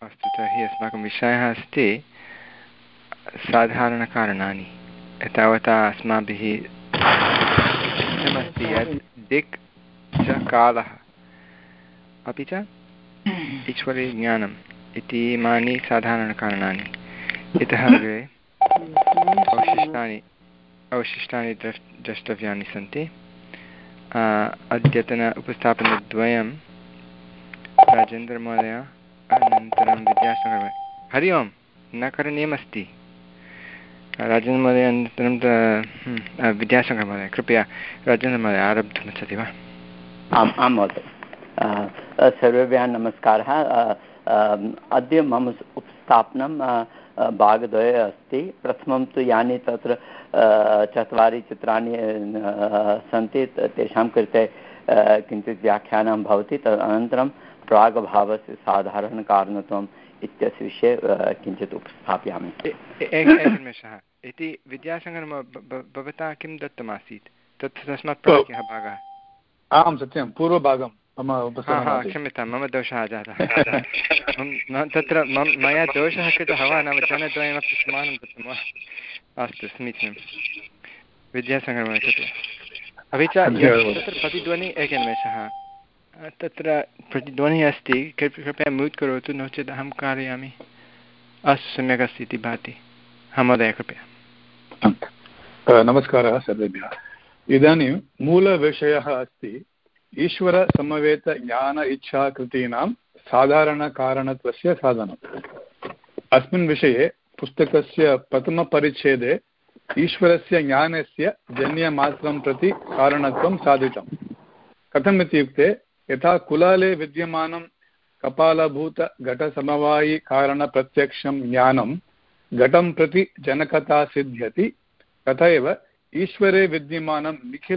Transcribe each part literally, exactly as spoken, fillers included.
अस्तु, तर्हि अस्माकं विषयः अस्ति साधारणकारणानि। एतावता अस्माभिः दृष्टमस्ति यत् दिक् च कालः अपि च ईश्वरे ज्ञानम् इतीमानि साधारणकारणानि। इतः अग्रे अवशिष्टानि अवशिष्टानि द्रष् द्रष्टव्यानि सन्ति। अद्यतन उपस्थापनद्वयं राजेन्द्रमहोदय अनन्तरं विद्यासागरमहोदय। हरि ओं, न करणीयमस्ति राजेन्द्रमहोदय, अनन्तरं विद्यासागरमहोदय। कृपया राजेन्द्रमहोदय आरब्धुमिच्छति वा? आम् आं महोदय। सर्वेभ्यः नमस्कारः। अद्य मम उपस्थापनं भागद्वये अस्ति। प्रथमं तु यानि तत्र चत्वारि चित्राणि सन्ति तेषां कृते किञ्चित् व्याख्यानं भवति। तदनन्तरं प्रागभावस्य साधारणकारणत्वम् इत्यस्य विषये किञ्चित् उपस्थापयामि। एकनिमेषः। इति विद्यासागरं भवता किं दत्तमासीत् तत् तस्मात् प्राक् भागः? आं सत्यं, पूर्वभागं मम उपस्थापनं। क्षम्यतां, मम दोषः जातः। तत्र मया दोषः कृतः वा, नाम जनद्वयमपि समानं दत्तं वा? अस्तु, समीचीनं। विद्यासागरं कृपया। अपि च तत्र प्रतिध्वनिः, एकनिमेषः, तत्र प्रतिध्वनिः अस्ति, कृपया म्यूट् करोतु, नो चेत् अहं कारयामि। अस्तु, सम्यक् अस्ति इति भाति। हा महोदय, कृपया। नमस्कारः सर्वेभ्यः। इदानीं मूलविषयः अस्ति ईश्वरसमवेतज्ञान इच्छाकृतीनां साधारणकारणत्वस्य साधनम्। अस्मिन् विषये पुस्तकस्य प्रथमपरिच्छेदे ईश्वरस्य ज्ञानस्य जन्यमात्रं प्रति कारणत्वं साधितं। कथम् इत्युक्ते, यथा कुलाले विद्यमानं कपालभूतघटसमवायिकारणप्रत्यक्षं ज्ञानं घटं प्रति जनकता सिद्ध्यति, तथा एव ईश्वरे विद्यमानं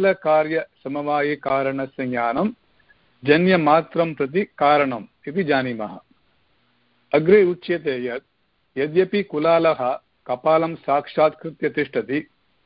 निखिलकार्यसमवायिकारणस्य ज्ञानं जन्यमात्रं प्रति कारणम् इति जानीमः। अग्रे उच्यते यत् यद्यपि कुलालः कपालं साक्षात्कृत्य तिष्ठति,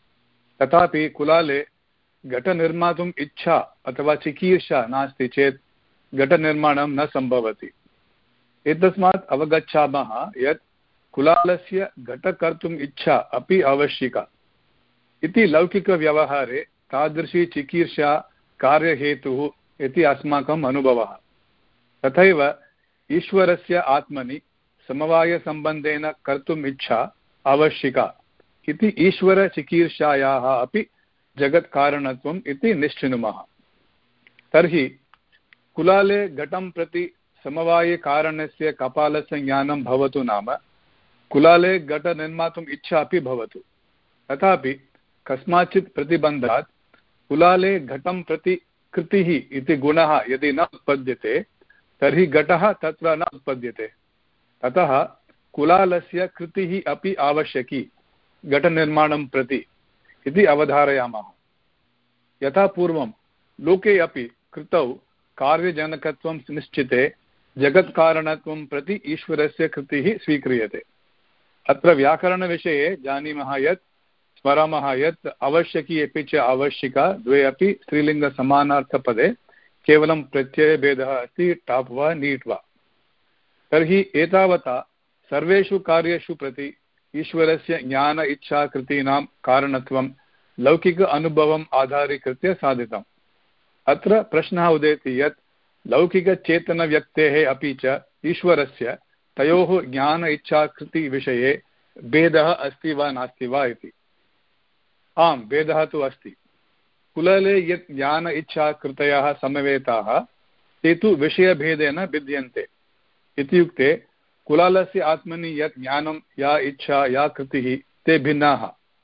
तथापि कुलाले घटनिर्मातुम् इच्छा अथवा चिकीर्षा नास्ति चेत् घटनिर्माणं न सम्भवति। एतस्मात् अवगच्छामः यत् कुलालस्य घटकर्तुम् इच्छा अपि आवश्यका इति। लौकिकव्यवहारे तादृशी चिकीर्षा कार्यहेतुः इति अस्माकम् अनुभवः। तथैव ईश्वरस्य आत्मनि समवायसम्बन्धेन कर्तुम् इच्छा आवश्यका इति ईश्वरचिकीर्षायाः अपि जगत्कारणत्वम् इति निश्चिनुमः। तर्हि कुलाले घटं प्रति समवायकारणस्य कपालस्य ज्ञानं भवतु नाम कुलाले घटनिर्मातुम् इच्छा अपि भवतु, तथापि कस्माचित् प्रतिबन्धात् कुलाले घटं प्रति कृतिः इति गुणः यदि न उत्पद्यते तर्हि घटः तत्र न उत्पद्यते। अतः कुलालस्य कृतिः अपि आवश्यकी घटनिर्माणं प्रति इति अवधारयामः। यथा पूर्वं लोके अपि कृतौ कार्यजनकत्वं निश्चिते जगत्कारणत्वं प्रति ईश्वरस्य कृतिः स्वीक्रियते। अत्र व्याकरणविषये जानीमः यत् स्मरामः यत् आवश्यकी अपि च आवश्यका द्वे अपि स्त्रीलिङ्गसमानार्थपदे केवलं प्रत्ययभेदः अस्ति, टाप् वा नीट् वा। तर्हि एतावता सर्वेषु कार्येषु प्रति ईश्वरस्य ज्ञान इच्छाकृतीनां कारणत्वं लौकिक अनुभवम् आधारीकृत्य साधितम्। अत्र प्रश्नः उदेति यत् लौकिकचेतनव्यक्तेः अपि च ईश्वरस्य तयोः ज्ञान इच्छाकृतिविषये भेदः अस्ति वा नास्ति वा इति। आम्, भेदः तु अस्ति। कुलाले यत् ज्ञान इच्छाकृतयः समवेताः ते तु विषयभेदेन भिद्यन्ते। इत्युक्ते कुलालस्य आत्मनि यत् ज्ञानं, या इच्छा, या कृतिः, ते भिन्नाः।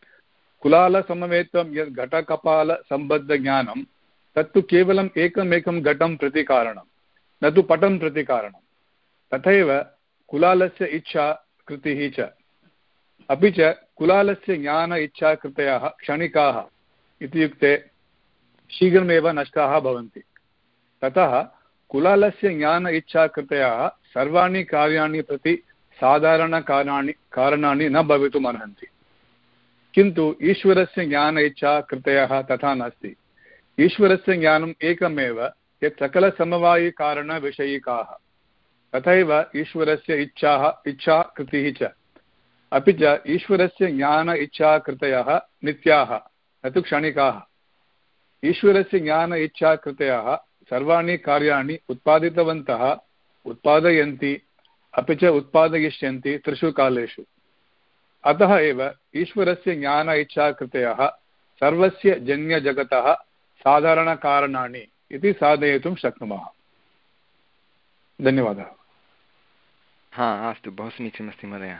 कुलालसमवेतं यत् घटकपालसम्बद्धज्ञानं तत्तु केवलम् एकमेकं घटं प्रति कारणं, न तु पटं प्रति कारणं। तथैव कुलालस्य इच्छा कृतिः च। अपि च कुलालस्य ज्ञान इच्छाकृतयः क्षणिकाः, इत्युक्ते शीघ्रमेव नष्टाः भवन्ति। ततः कुलालस्य ज्ञान इच्छाकृतयः सर्वाणि कार्याणि प्रति साधारणकारणानि कारणानि न भवितुमर्हन्ति। किन्तु ईश्वरस्य ज्ञान इच्छाकृतयः तथा नास्ति। ईश्वरस्य ज्ञानम् एकमेव यत् सकलसमवायिकारणविषयिकाः। तथैव ईश्वरस्य इच्छाः इच्छा कृतिः च। अपि च ईश्वरस्य ज्ञान इच्छाकृतयः नित्याः न तु क्षणिकाः। ईश्वरस्य ज्ञान इच्छाकृतयः सर्वाणि कार्याणि उत्पादितवन्तः उत्पादयन्ति अपि च उत्पादयिष्यन्ति त्रिषु कालेषु। अतः एव ईश्वरस्य ज्ञान इच्छाकृतयः सर्वस्य जन्यजगतः साधारणकारणानि इति साधयितुं शक्नुमः। धन्यवादः। हा अस्तु, बहु समीचीनमस्ति महोदय।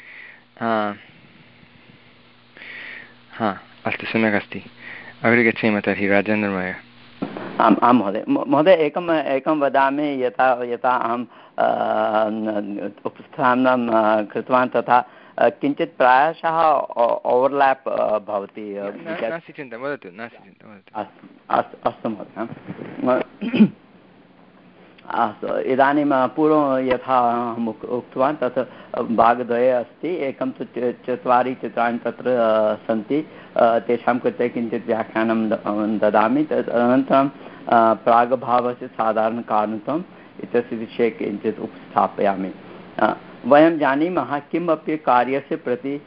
हा अस्तु, सम्यक् अस्ति। अग्रे गच्छेम तर्हि राजेन्द्रमहोदय। आम् आं महोदय महोदय एकम् एकं वदामि, यथा यथा अहं उपस्थानं कृतवान् तथा किञ्चित् प्रायशः ओवर्लाप् भवति। नास्ति चिन्ता, वदतु, नास्ति चिन्ता, वदतु। अस्तु अस्तु महोदय। अस्तु, इदानीं पूर्वं यथा अहम् उक्तवान् तत् भागद्वये अस्ति। एकं तु चत्वारि चित्राणि तत्र सन्ति, तेषां कृते किञ्चित् व्याख्यानं ददामि। तदनन्तरं प्रागभावस्य साधारणकारणत्वम् इत्यस्य विषये किञ्चित् उपस्थापयामि। वयं जानीमः किमपि कार्यस्य प्रति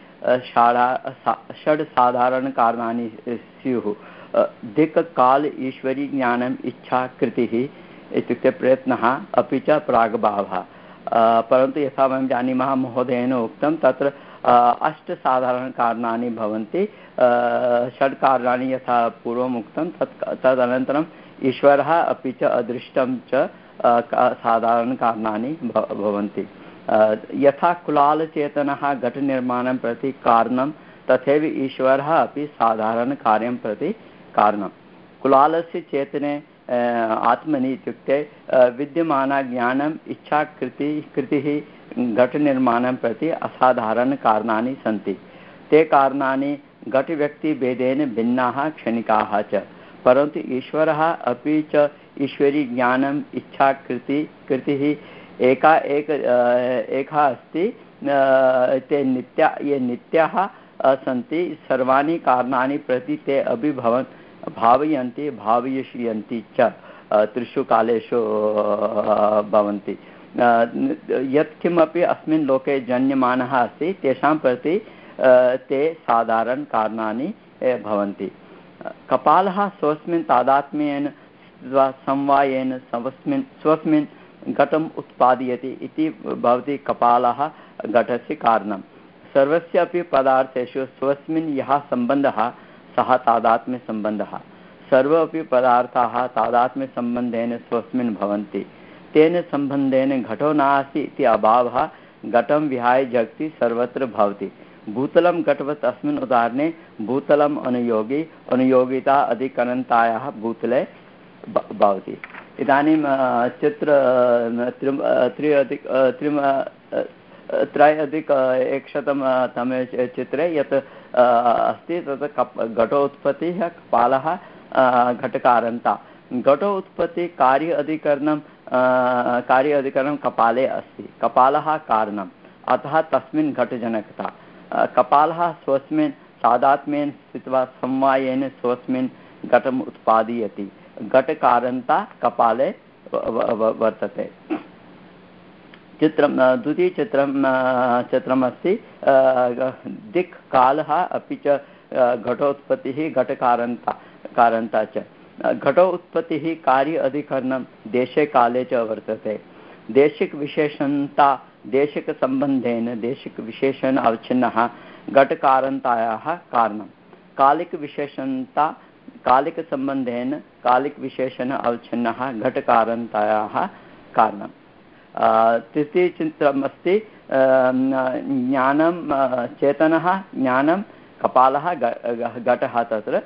षड् साधारणकारणानि स्युः। दिक्, काल, ईश्वरी, ज्ञानम्, इच्छा, कृतिः इत्युक्ते प्रयत्नः, अपि च प्रागभावः। परन्तु यथा वयं जानीमः, महोदयेन उक्तं तत्र अष्टसाधारणकारणानि भवन्ति। षड् कारणानि यथा पूर्वम् उक्तं तत् तदनन्तरम् ईश्वरः अपि च अदृष्टं च साधारणकारणानि भवन्ति। यथा कुलालचेतनः घटनिर्माणं प्रति कारणं, तथैव ईश्वरः अपि साधारणकार्यं प्रति कारणं। कुलालस्य चेतने आत्मनि इत्युक्ते विद्यमानज्ञानम्, इच्छा, कृति कृतिः घटनिर्माणं प्रति असाधारणकारणानि सन्ति। ते कारणानि घटव्यक्तिभेदेन भिन्नाः, क्षणिकाः च। परन्तु ईश्वरः अपि च ईश्वरी ज्ञानम्, इच्छा, कृति कृतिः एका एक एका अस्ति। ते नित्या ये नित्याः सन्ति। सर्वाणि कारणानि प्रति ते अभिभवन् भावयन्ति भावयिष्यन्ति च, त्रिषु कालेषु भवन्ति। यत्किमपि अस्मिन् लोके जन्यमानः अस्ति तेषां प्रति ते साधारणकारणानि भवन्ति। कपालः स्वस्मिन् तादात्म्येन समवायेन स्वस्मिन् स्वस्मिन् घटम् उत्पादयति इति भवति कपालः घटस्य कारणं। सर्वस्य अपि पदार्थेषु स्वस्मिन् यः सम्बन्धः सः तादात्म्यसम्बन्धः। सर्वोऽपि पदार्थाः तादात्म्यसम्बन्धेन स्वस्मिन् भवन्ति। तेन सम्बन्धेन घटो नास्ति इति अभावः घटं विहाय जगति सर्वत्र भवति। भूतलं घटवत् अस्मिन् उदाहरणे भूतलम् अनुयोगी, अनुयोगिता अधिकरणतायाः भूतले भवति। इदानीं चित्र त्रि अधिक त्रिम त्रय अधिक एकशतं तमे चित्रे यत् अस्ति तत् कप् घटोत्पत्तिः, कपालः, घटकारन्ता। घटोत्पत्ति कार्य अधिकरणं कार्य अधिकरणं कपाले अस्ति। कपालः कारणम्, अतः तस्मिन् घटजनकता। कपालः स्वस्मिन् तादात्म्येन स्थित्वा समवायेन स्वस्मिन् घटम् उत्पादयति। घटकारन्ता कपाले वर्तते। चित्रं द्वितीयचित्रं चित्रमस्ति। दिक्, कालः अपि च घटोत्पत्तिः, घटकारन्ता कारन्ता च। घटोत्पत्तिः कार्य अधिकरणं देशे काले च वर्तते। देशिकविशेषणता देशिकसम्बन्धेन देशिकविशेषण अवच्छिन्नः घटकारन्तायाः कारणं। कालिकविशेषणता कालिकसम्बन्धेन कालिकविशेषण अवच्छिन्नः घटकारन्तायाः कारणं। तृतीयचित्रम् अस्ति। ज्ञानं चेतनः, ज्ञानं कपालः, घटः। तत्र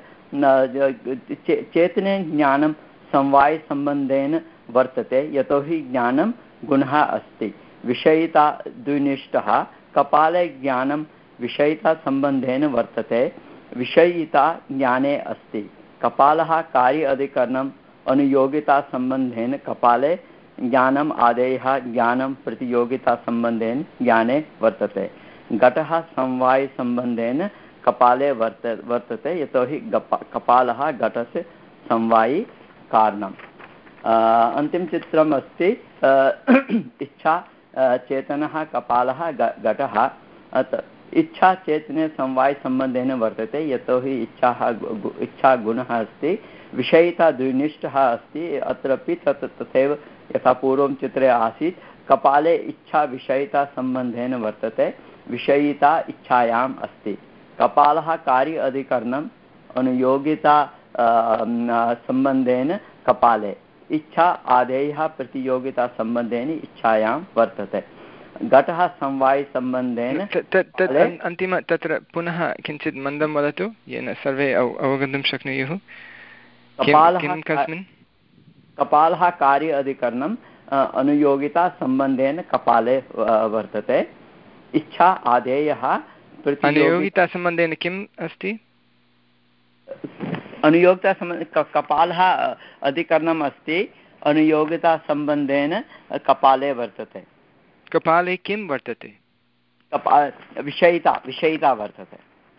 चेतने ज्ञानं समवायसम्बन्धेन वर्तते, यतोहि ज्ञानं गुणः अस्ति। विषयिता द्विनिष्ठः। कपाले ज्ञानं विषयितासम्बन्धेन वर्तते, विषयिता ज्ञाने अस्ति। कपालः कार्य अधिकरणम्, अनुयोगितासम्बन्धेन कपाले ज्ञानम् आदेयः ज्ञानं प्रतियोगितासम्बन्धेन ज्ञाने वर्तते। घटः समवायसम्बन्धेन कपाले वर्त वर्तते, यतोहि कपालः घटस्य समवायी कारणम्। अन्तिमचित्रम् अस्ति इच्छा चेतनः कपालः घटः। इच्छा चेतने समवायसम्बन्धेन वर्तते यतोहि इच्छाः इच्छा गुणः अस्ति, विषयिता द्विनिष्ठः अस्ति। अत्रापि तत् तथैव यथा पूर्वं चित्रे आसीत्, कपाले इच्छा विषयिता सम्बन्धेन वर्तते, विषयिता इच्छायाम् अस्ति। कपालः कार्य अधिकरणम् अनुयोगिता सम्बन्धेन कपाले, इच्छा आधेयः प्रतियोगिता सम्बन्धेन इच्छायां वर्तते। घटः समवायसम्बन्धेन अन्तिम तत्र पुनः किञ्चित् मन्दं वदतु येन सर्वे अवगन्तुं शक्नुयुः। कपालः कपालः कार्य अधिकरणम् अनुयोगिता सम्बन्धेन कपाले वर्तते। इच्छा आधेयः अनुयोगिता सम्बन्धेन किम् अस्ति? अनुयोगिता सम्बन्ध कपालः अधिकरणम् अस्ति, अनुयोगिता सम्बन्धेन कपाले वर्तते। कपाले किं वर्तते? कपा विषयिता विषयिता वर्तते।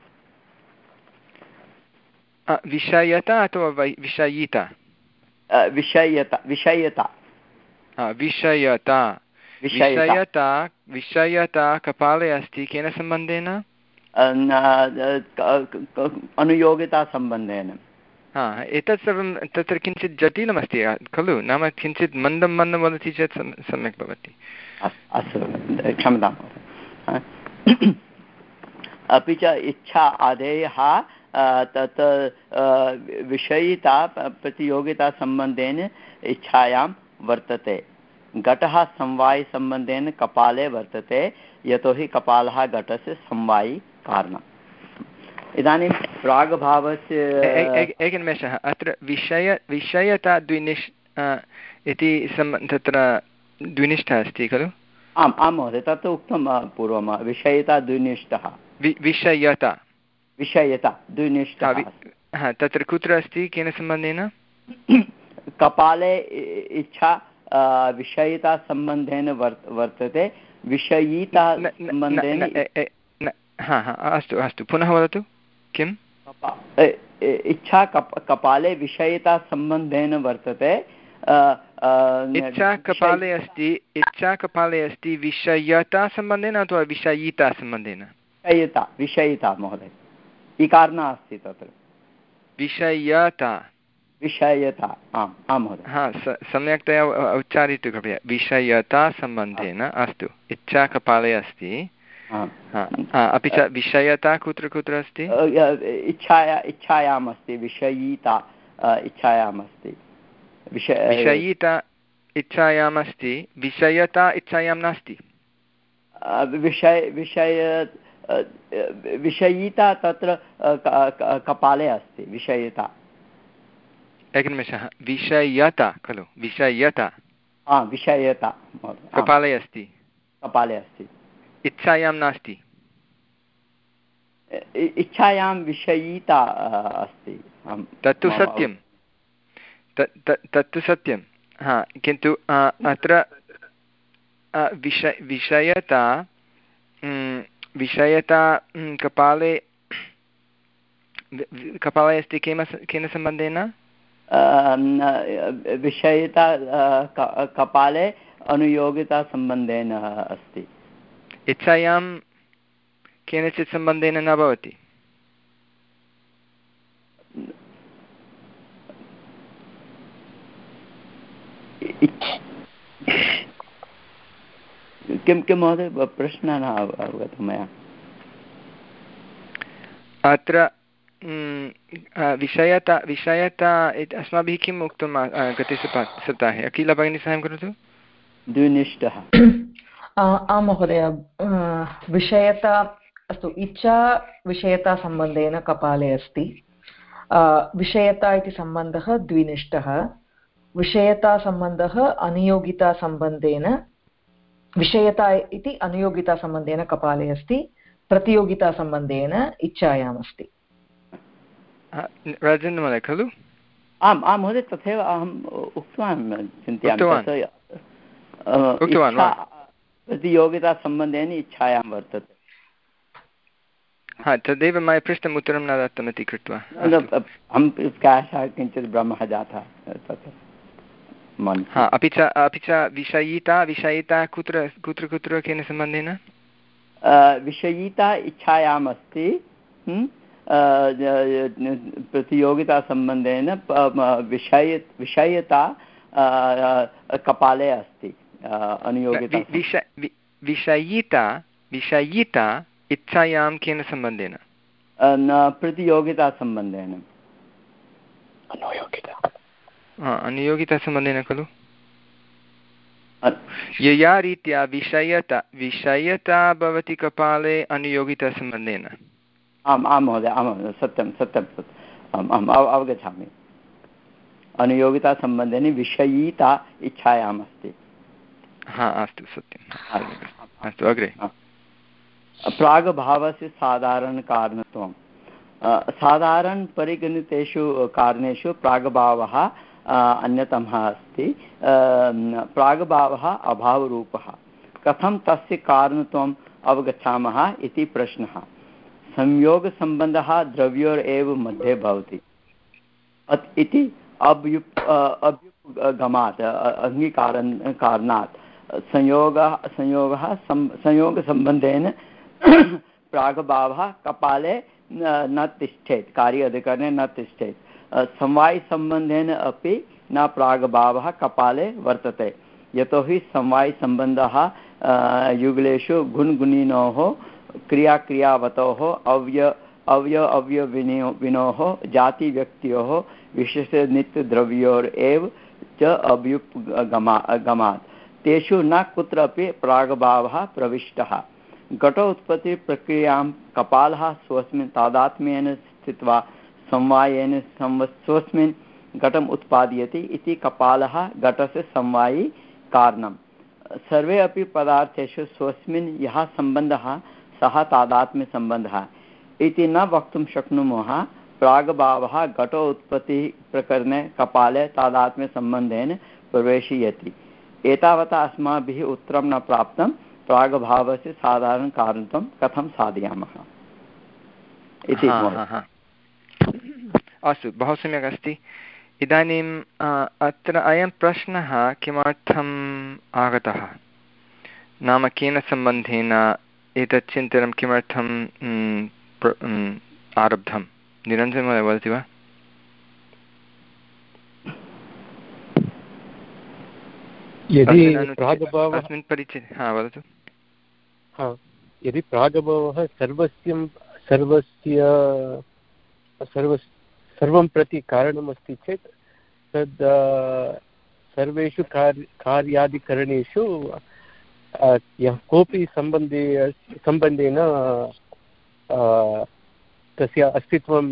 विषयता अथवा विषयिता? विषयता विषयता विषयता विषयता विषयता कपाले अस्ति। केन सम्बन्धेन? अनुयोगिता सम्बन्धेन। हा, एतत् सर्वं तत्र किञ्चित् जटिलमस्ति खलु, नाम किञ्चित् मन्दं मन्दं वदति चेत् सम्यक् भवति। अस्तु, क्षम्यतां। अपि च इच्छा आधेयः तत् विषयिता प्रतियोगितासम्बन्धेन इच्छायां वर्तते। घटः समवायसम्बन्धेन कपाले वर्तते यतोहि कपालः घटस्य समवायी कारणम्। इदानीं प्रागभावस्य एकनिमेषः, अत्र विषय विषयता द्विनिष् इति सम् तत्र द्विनिष्ठः अस्ति खलु? आम् आं महोदय, तत् उक्तं पूर्वं, विषयता द्विनिष्ठः। विषयता विषयता द्विनिष्ठः। हा, तत्र कुत्र अस्ति? केन सम्बन्धेन? कपाले इच्छा विषयिता सम्बन्धेन वर्तते, विषयिता सम्बन्धेन। हा हा, अस्तु अस्तु, पुनः वदतु। किम्? इच्छा कप कपाले विषयिता सम्बन्धेन वर्तते। इच्छा कपाले अस्ति, इच्छा कपाले अस्ति विषयता सम्बन्धेन अथवा विषयिता सम्बन्धेन? विषयिता विषयिता महोदय, इकार नास्ति तत्र। विषयता विषयता, आम् आं महोदय। हा, सम्यक्तया उच्चारयतु कृपया। विषयता सम्बन्धेन, अस्तु। इच्छा कपाले अस्ति, अपि च विषयता कुत्र कुत्र अस्ति? इच्छाया इच्छायाम् अस्ति, विषयिता इच्छायाम् अस्ति। विषयिता इच्छायाम् अस्ति, विषयता इच्छायां नास्ति। विषय विषय विषयिता तत्र कपाले अस्ति, विषयिता। एकनिमेषः, विषयता खलु? विषयता, हा, विषयता कपाले अस्ति, कपाले अस्ति, इच्छायां नास्ति। इच्छायां विषयिता अस्ति। तत्तु सत्यं, तत्तु सत्यं। हा, किन्तु अत्र विषय विषयता विषयता कपाले कपाले अस्ति केन केन सम्बन्धेन? विषयिता कपाले अनुयोगिता सम्बन्धेन अस्ति। इच्छायां केनचित् सम्बन्धेन न भवति। किं किं महोदय, प्रश्नः न अवगतः मया। अत्र विषयता विषयता अस्माभिः किम् उक्तं गते सप्ताहे? अखिल भगिनी साहाय्यं करोतु। द्विनिष्ठः। आं महोदय, विषयता, अस्तु, इच्छा विषयता सम्बन्धेन कपाले अस्ति। विषयता इति सम्बन्धः द्विनिष्ठः। विषयता सम्बन्धः अनुयोगिता सम्बन्धेन, विषयता इति अनुयोगिता सम्बन्धेन कपाले अस्ति, प्रतियोगिता सम्बन्धेन इच्छायाम् अस्ति। राजेन्द्र महोदय खलु? आम् आं महोदय, तथैव अहम् उक्तवान्, चिन्तयामि। प्रतियोगिता सम्बन्धेन इच्छायां वर्तते। हा, तदेव मया पृष्टम्, उत्तरं न दत्तम् इति कृत्वा अहं प्रायशः किञ्चित् भ्रमः जातः तत्र। हा अपि च अपि च विषयिता विषयिता कुत्र कुत्र कुत्र केन सम्बन्धेन विषयिता इच्छायाम् अस्ति प्रतियोगितासम्बन्धेन विषय विषयता कपाले अस्ति अनुयोगिता विषयिता विषयिता इच्छायां केन सम्बन्धेन प्रतियोगितासम्बन्धेन अनुयोगितासम्बन्धेन खलु यया रीत्या विषयता विषयता भवति कपाले अनुयोगितासम्बन्धेन आम् आं महोदय आं सत्यं सत्यं आम् अहम् अवगच्छामि अनुयोगितासम्बन्धेन विषयिता इच्छायाम् अस्ति हा अस्तु सत्यम् अस्तु अग्रे प्रागभावस्य साधारणकारणत्वं साधारणपरिगणितेषु कारणेषु प्रागभावः अन्यतमः अस्ति प्रागभावः अभावरूपः कथं तस्य कारणत्वम् अवगच्छामः इति प्रश्नः संयोगसम्बन्धः द्रव्योरेव मध्ये भवति इति अभ्युप अभ्युपगमात् अङ्गीकारन् कारणात् संयोगः संयोगः संयोगसम्बन्धेन प्रागभावः कपाले न तिष्ठेत् कार्य अधिकरणे न तिष्ठेत् समवायसम्बन्धेन अपि न प्रागभावः कपाले वर्तते यतोहि समवायसम्बन्धः युगलेषु गुणगुणिनोः क्रियाक्रियावतोः अव्य अव्य अव्यविनो विनोः जातिव्यक्त्योः विशेषनित्यद्रव्योरेव च अभ्युपगमा गमात् तेषु न कुत्रापि प्रागभावः प्रविष्टः घटोत्पत्तिप्रक्रियां कपालः स्वस्मिन् तादात्म्येन स्थित्वा समवायेन स्वस्मिन् घटम् उत्पादयति इति कपालः घटस्य समवायी कारणं सर्वे अपि पदार्थेषु स्वस्मिन् यः सम्बन्धः सः तादात्म्यसम्बन्धः इति न वक्तुं शक्नुमः प्रागभावः घटोत्पत्तिप्रकरणे कपाले तादात्म्यसम्बन्धेन प्रवेशयति एतावता अस्माभिः उत्तरं न प्राप्तं प्रागभावस्य साधारणकारणत्वं कथं साधयामः इति अस्तु बहु सम्यक् अस्ति इदानीम् अत्र अयं प्रश्नः किमर्थम् आगतः नाम केन सम्बन्धेन एतत् चिन्तनं किमर्थं आरब्धं निरञ्जनमहोदय वदति वा यदि प्रागभावः अस्मिन् परिचये हा वदतु हा यदि प्रागभावः सर्वस्य सर्वस्य सर्व सर्वं प्रति कारणमस्ति चेत् तद् सर्वेषु कार्य कार्यादिकरणेषु यः कोऽपि सम्बन्धे सम्बन्धेन तस्य अस्तित्वं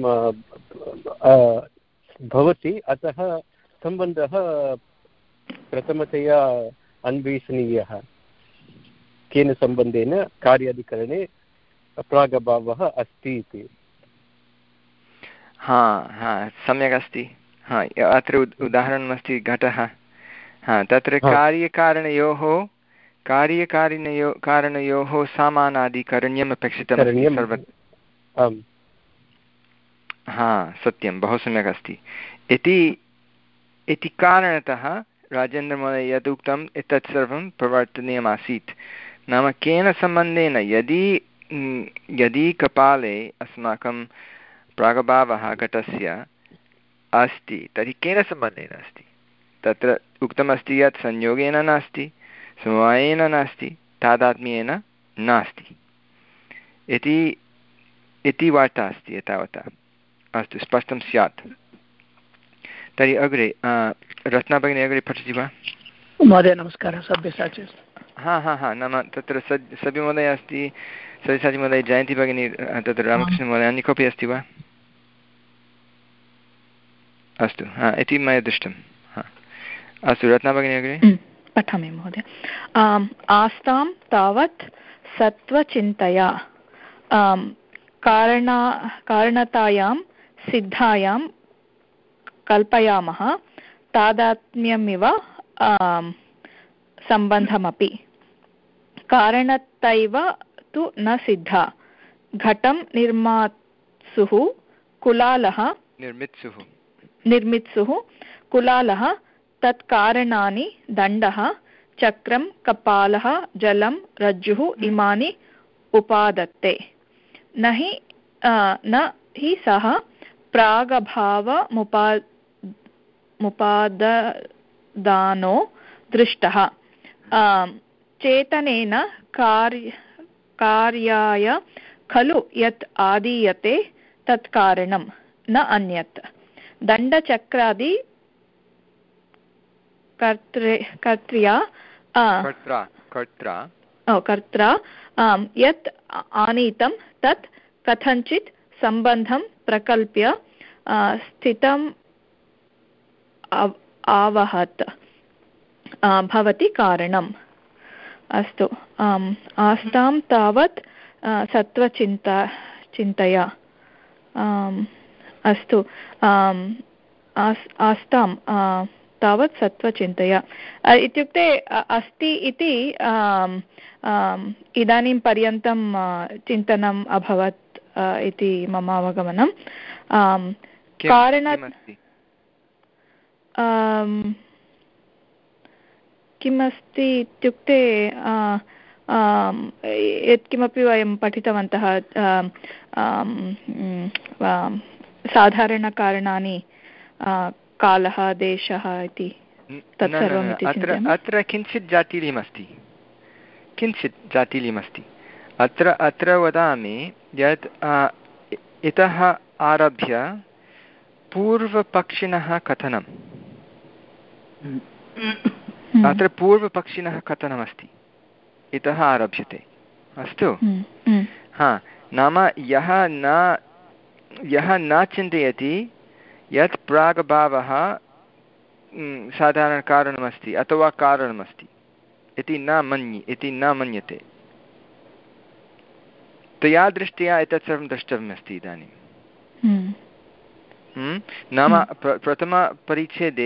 भवति अतः सम्बन्धः प्रथमतया अन्वेषणीयः केन सम्बन्धेन कार्यादिकरणे प्रागभावः अस्ति इति हा हा सम्यक् अस्ति हा अत्र उदाहरणमस्ति घटः हा तत्र कार्यकारणयोः कार्यकारिणयो कारणयोः समानादिकरण्यम् अपेक्षितं सर्व हा सत्यं बहु सम्यक् अस्ति इति इति कारणतः राजेन्द्रमहोदय यद् उक्तम् एतत् सर्वं प्रवर्तनीयमासीत् नाम केन सम्बन्धेन यदि यदि कपाले अस्माकं प्रागभावः घटस्य अस्ति तर्हि केन सम्बन्धेन अस्ति तत्र उक्तमस्ति यत् संयोगेन नास्ति समवायेन नास्ति तादात्म्येन नास्ति इति इति वार्ता अस्ति एतावता अस्तु स्पष्टं स्यात् तर्हि अग्रे रत्ना भगिनी अग्रे पठति वा महोदय नमस्कारः सब्यसाची हा हा हा नाम तत्र सद् सब्यमहोदय अस्ति सब्यसाची महोदय जयन्ती भगिनी तत्र रामकृष्णमहोदय अन्य कोऽपि अस्ति वा अस्तु हा इति मया दृष्टं हा अस्तु रत्ना भगिनी अग्रे पठामि महोदय आस्तां तावत् सत्त्वचिन्तया कारणा कारणतायां सिद्धायां कल्पयामः तादात्म्यमिव सम्बन्धमपि कारणतैव तु न सिद्धा घटं निर्मात्सुः कुलालः निर्मित्सुः निर्मित्सुः कुलालः तत्कारणानि दण्डः चक्रं कपालः जलं रज्जुः इमानि उपादत्ते न हि न हि सः प्रागभावमुपा मुपाददानो दृष्टः चेतनेन कार्य कार्याय खलु यत् आदीयते तत्कारणं न अन्यत् दण्डचक्रादि कर्त्रे कर्त्र्या कर्त्रा यत् आनीतं तत् कथञ्चित् सम्बन्धं प्रकल्प्य स्थितम् आवहत् भवति कारणम् अस्तु आस्तां तावत् सत्त्वचिन्ता चिन्तया अस्तु आस्तां तावत् सत्त्वचिन्तया इत्युक्ते अस्ति इति इदानीं पर्यन्तं चिन्तनम् अभवत् इति मम अवगमनं कारणात् किमस्ति इत्युक्ते यत्किमपि वयं पठितवन्तः साधारणकारणानि कालः देशः इति तत्सर्वम् इति चिन्तयामि। अत्र किञ्चित् जातीयमस्ति किञ्चित् जातीयमस्ति अत्र अत्र वदामि यत् इतः आरभ्य पूर्वपक्षिणः कथनम् अत्र पूर्वपक्षिणः कथनमस्ति इतः आरभ्यते अस्तु हा नाम यः न यः न चिन्तयति यत् प्राग्भावः साधारणकारणमस्ति अथवा कारणमस्ति इति न मन्ये इति न मन्यते तया दृष्ट्या एतत् सर्वं द्रष्टव्यमस्ति इदानीं नाम प्र प्रथमपरिच्छेदे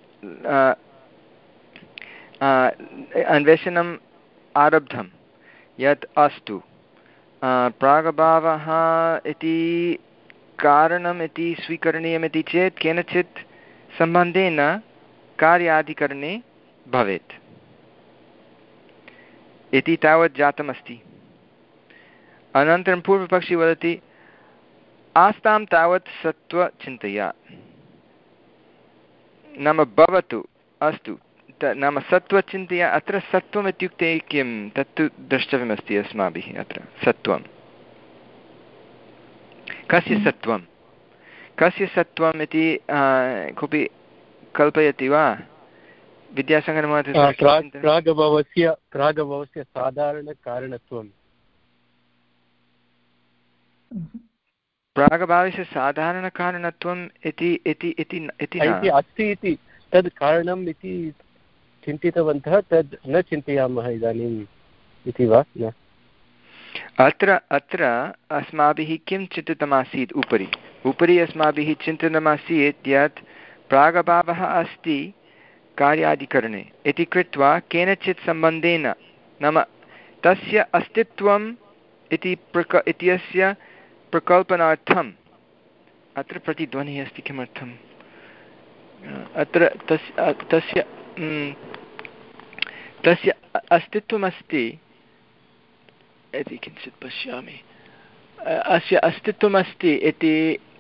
अन्वेषणम् आरब्धं यत् अस्तु प्रागभावः इति कारणम् इति स्वीकरणीयमिति चेत् केनचित् सम्बन्धेन कार्यादिकरणे भवेत् इति तावत् जातमस्ति। अनन्तरं पूर्वपक्षी वदति आस्तां तावत् सत्त्वचिन्तया नाम भवतु अस्तु नाम सत्त्वचिन्तया अत्र सत्त्वम् इत्युक्ते किं तत्तु द्रष्टव्यमस्ति अस्माभिः अत्र सत्त्वं कस्य सत्त्वं कस्य सत्त्वम् इति कोऽपि कल्पयति वा विद्यासागरमहोदय प्रागभावस्य प्रागभावस्य साधारणकारणत्वं प्रागभावस्य साधारणकारणत्वम् इति इति इति अस्ति इति तद् कारणम् इति चिन्तितवन्तः तद् न चिन्तयामः इदानीम् इति वा न अत्र अत्र अस्माभिः किं चिन्तितमासीत् उपरि उपरि अस्माभिः चिन्तितमासीत् यत् प्रागभावः अस्ति कार्यादिकरणे इति कृत्वा केनचित् सम्बन्धेन नाम तस्य अस्तित्वम् इति प्रक इत्यस्य प्रकल्पनार्थम् अत्र प्रतिध्वनिः अस्ति किमर्थम् अत्र तस्य तस्य तस्य अस्तित्वमस्ति इति किञ्चित् पश्यामि अस्य अस्तित्वमस्ति इति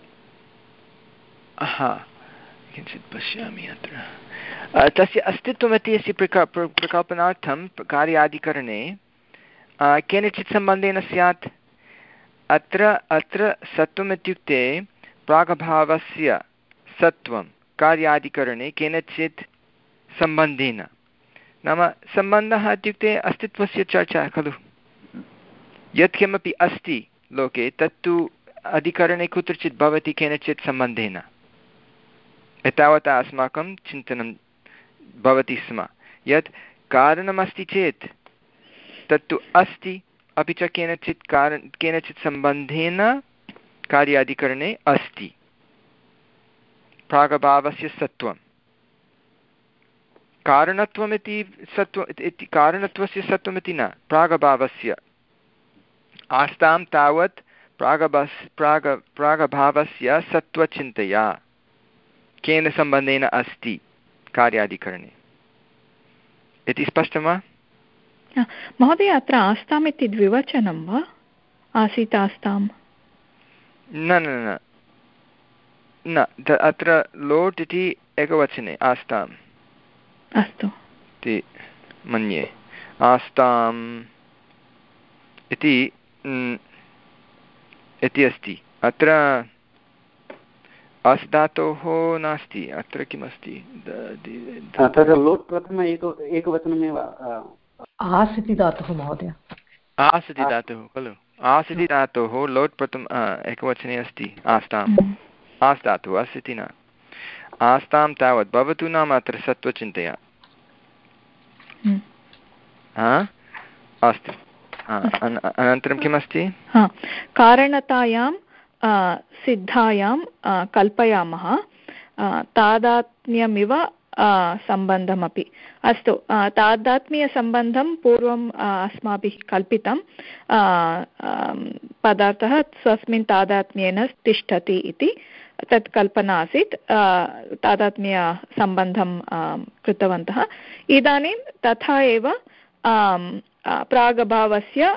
हा किञ्चित् पश्यामि अत्र तस्य अस्तित्वमिति अस्य प्रक प्रकल्पनार्थं कार्यादिकरणे केनचित् सम्बन्धेन स्यात् अत्र अत्र सत्त्वम् इत्युक्ते प्रागभावस्य सत्त्वं कार्यादिकरणे केनचित् सम्बन्धेन नाम सम्बन्धः इत्युक्ते अस्तित्वस्य चर्चा खलु यत्किमपि अस्ति लोके तत्तु अधिकरणे कुत्रचित् भवति केनचित् सम्बन्धेन एतावता अस्माकं चिन्तनं भवति स्म यत् कारणमस्ति चेत् तत्तु अस्ति अपि च केनचित् कारण केनचित् सम्बन्धेन कार्यादिकरणे अस्ति प्रागभावस्य सत्त्वं कारणत्वमिति सत्त्वम् इति कारणत्वस्य सत्त्वमिति न प्रागभावस्य आस्तां तावत् प्रागभास् प्राग प्रागभावस्य सत्त्वचिन्तया केन सम्बन्धेन अस्ति कार्यादिकरणे इति स्पष्टं वा? महोदय अत्र आस्ताम् इति द्विवचनं वा? आसीत् आस्तां न न न न अत्र लोट् इति एकवचने आस्ताम् अस्तु इति मन्ये। आस्ताम् इति इति अस्ति। अत्र अस् धातोः नास्ति। अत्र किमस्ति? तत्र लोट् प्रथम एक एकवचनमेव आस् इति धातुः महोदय। आस् इति धातुः खलु? आस् इति धातोः लोट् प्रथम एकवचने अस्ति आस्ताम्। आस् धातुः अस् इति न। आस्तां तावत् भवतु नाम अत्र सत्त्वचिन्तया। अस्तु अनन्तरं किमस्ति? कारणतायां सिद्धायां कल्पयामः तादात्म्यमिव सम्बन्धमपि। अस्तु तादात्म्यसम्बन्धं पूर्वम् अस्माभिः कल्पितं पदार्थः स्वस्मिन् तादात्म्येन तिष्ठति इति तत् कल्पना आसीत्। तादात्म्यसम्बन्धं कृतवन्तः। इदानीं तथा एव प्रागभावस्य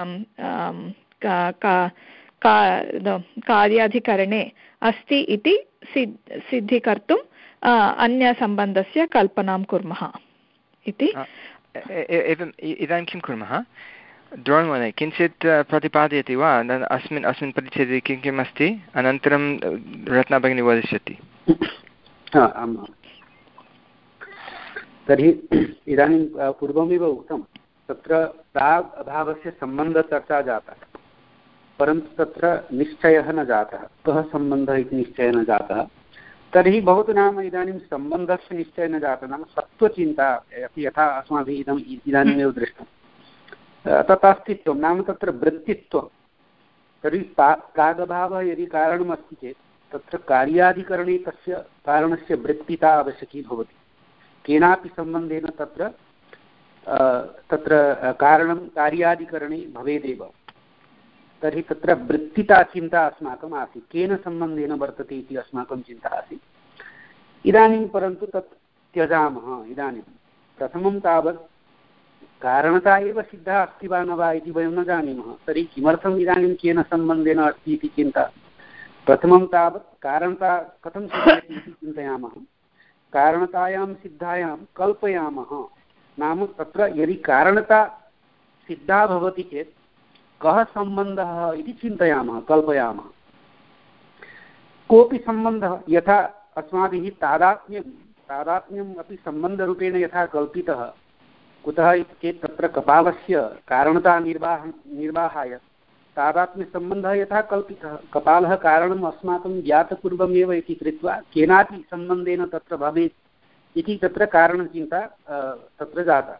कार्याधिकरणे अस्ति इति सिद् सिद्धीकर्तुम् अन्यसम्बन्धस्य कल्पनां कुर्मः इति। एवम् इदानीं किं कुर्मः? द्रोणमहोदय किञ्चित् प्रतिपादयति वा? अस्मिन् अस्मिन् परिच्छेदे किं किम् अस्ति? अनन्तरं रत्ना भगिनी वदिष्यति। तर्हि इदानीं पूर्वमेव उक्तं तत्र प्राग् अभावस्य सम्बन्धचर्चा जाता, परन्तु तत्र निश्चयः न जातः। कः सम्बन्धः इति निश्चयः न जातः। तर्हि भवतु नाम इदानीं सम्बन्धस्य निश्चयः न जातः, नाम सत्त्वचिन्ता अपि यथा अस्माभिः इदम् इदानीमेव दृष्टं तत् अस्तित्वं नाम तत्र वृत्तित्वं। तर्हि प्रागभावः यदि कारणमस्ति चेत् तत्र कार्याधिकरणे तस्य कारणस्य वृत्तिता आवश्यकी भवति। केनापि सम्बन्धेन तत्र तत्र कारणं कार्यादिकरणे भवेदेव। तर्हि तत्र वृत्तिता चिन्ता अस्माकम् आसीत्, केन सम्बन्धेन वर्तते इति अस्माकं चिन्ता आसीत्। इदानीं परन्तु तत् त्यजामः। इदानीं प्रथमं तावत् कारणता एव सिद्धा अस्ति वा न वा इति वयं न जानीमः। तर्हि किमर्थम् इदानीं केन सम्बन्धेन अस्ति इति चिन्ता? प्रथमं तावत् कारणता कथं सिद्ध्यति इति चिन्तयामः। कारणतायां सिद्धायां कल्पयामः। नाम तत्र यदि कारणता सिद्धा भवति चेत् कः सम्बन्धः इति चिन्तयामः, कल्पयामः। कोऽपि सम्बन्धः यथा अस्माभिः तादात्म्यं तादात्म्यम् अपि सम्बन्धरूपेण यथा कल्पितः, कुतः इति चेत् तत्र कपालस्य कारणता निर्वाह निर्वाहाय तादात्म्यसम्बन्धः यथा कल्पितः, कपालः कारणम् अस्माकं ज्ञातपूर्वमेव इति कृत्वा केनापि सम्बन्धेन तत्र भवेत् इति तत्र कारणचिन्ता तत्र जाता।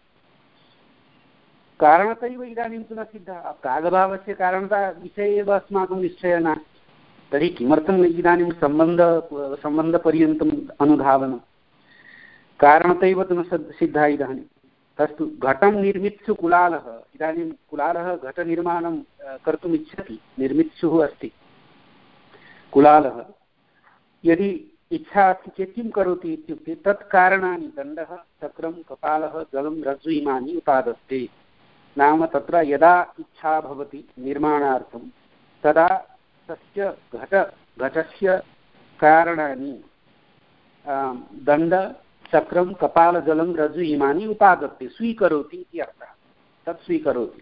कारणतैव इदानीं तु न सिद्धा। प्रागभावस्य कारणता विषये एव अस्माकं निश्चयः नास्ति। तर्हि किमर्थम् इदानीं सम्बन्ध सम्बन्धपर्यन्तम् अनुधावनं? कारणतैव तु न सिद्धा इदानीम्। अस्तु, घटं निर्मित्सु कुलालः। इदानीं कुलालः घटनिर्माणं कर्तुम् इच्छति, निर्मित्सुः अस्ति कुलालः। यदि इच्छा अस्ति चेत् किं करोति इत्युक्ते तत् कारणानि दण्डः, चक्रं, कपालः, जलं, रज्जु इमानि उपादस्ते। नाम तत्र यदा इच्छा भवति निर्माणार्थं तदा तस्य घट घटस्य कारणानि दण्ड, चक्रं, कपालजलं, रज्जु इमानि उपादत्ते, स्वीकरोति इति अर्थः। तत् स्वीकरोति।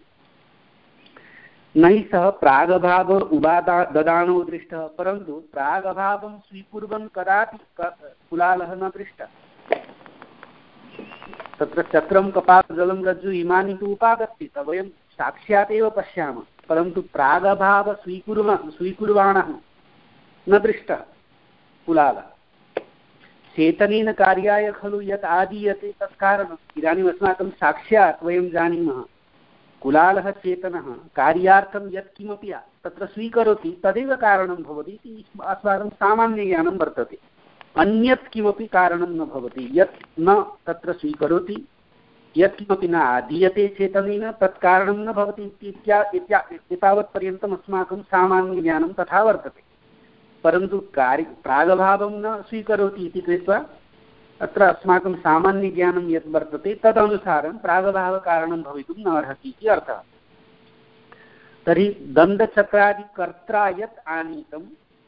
न हि सः प्रागभाव उपादा ददानो दृष्टः, परन्तु प्रागभावं स्वीकुर्वन् कदापि कुलालः न दृष्टः। तत्र चक्रं, कपालजलं, रज्जु इमानि तु उपादत्ते, वयं साक्षात् एव पश्यामः, परन्तु प्रागभाव स्वीकुर्व स्वीकुर्वाणः न दृष्टः कुलालः। चेतनेन कार्याय खलु यत् आदीयते तत् कारणम्। इदानीम् अस्माकं साक्षात् वयं जानीमः कुलालः चेतनः कार्यार्थं यत् किमपि तत्र स्वीकरोति तदेव कारणं भवति इति अस्माकं सामान्यज्ञानं वर्तते। अन्यत् किमपि कारणं न भवति। यत् न तत्र स्वीकरोति, यत् किमपि न आदीयते चेतनेन तत् कारणं न भवति इत्या एतावत्पर्यन्तम् अस्माकं सामान्यज्ञानं तथा वर्तते। परन्तु कार्य प्रागभावं न स्वीकरोति इति कृत्वा अत्र अस्माकं सामान्यज्ञानं यत् वर्तते तदनुसारं प्रागभावकारणं भवितुं न अर्हति इति अर्थः। तर्हि दन्तचक्रादिकर्त्रा यत् आनीतं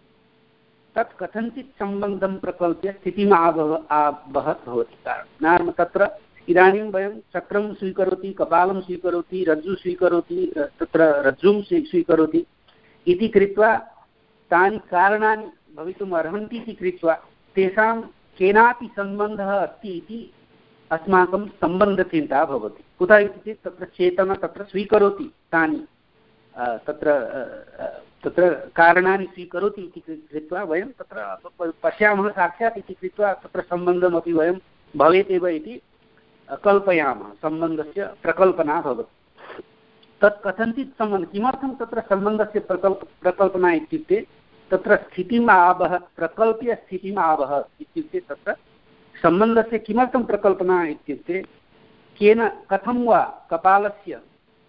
तत् कथञ्चित् सम्बन्धं प्रकल्प्य स्थितिम् आबह आबहत् भवति। नाम तत्र इदानीं वयं चक्रं स्वीकरोति, कपालं स्वीकरोति, रज्जु स्वीकरोति, तत्र रज्जुं स्वीकरोति इति कृत्वा तानि कारणानि भवितुम् अर्हन्ति इति कृत्वा तेषां केनापि सम्बन्धः अस्ति इति अस्माकं सम्बन्धचिन्ता भवति। कुतः इति चेत् तत्र चेतना तत्र स्वीकरोति तानि तत्र तत्र कारणानि स्वीकरोति इति कृत्वा वयं तत्र पश्यामः साक्षात् इति कृत्वा तत्र सम्बन्धमपि वयं भवेत् एव इति कल्पयामः, सम्बन्धस्य प्रकल्पना भवति। तत् कथञ्चित् सम्बन्धः किमर्थं तत्र सम्बन्धस्य प्रकल्प प्रकल्पना इत्युक्ते तत्र स्थितिम् आबहत्, प्रकल्प्य स्थितिम् आबहत् इत्युक्ते तत्र सम्बन्धस्य किमर्थं प्रकल्पना इत्युक्ते केन कथं वा कपालस्य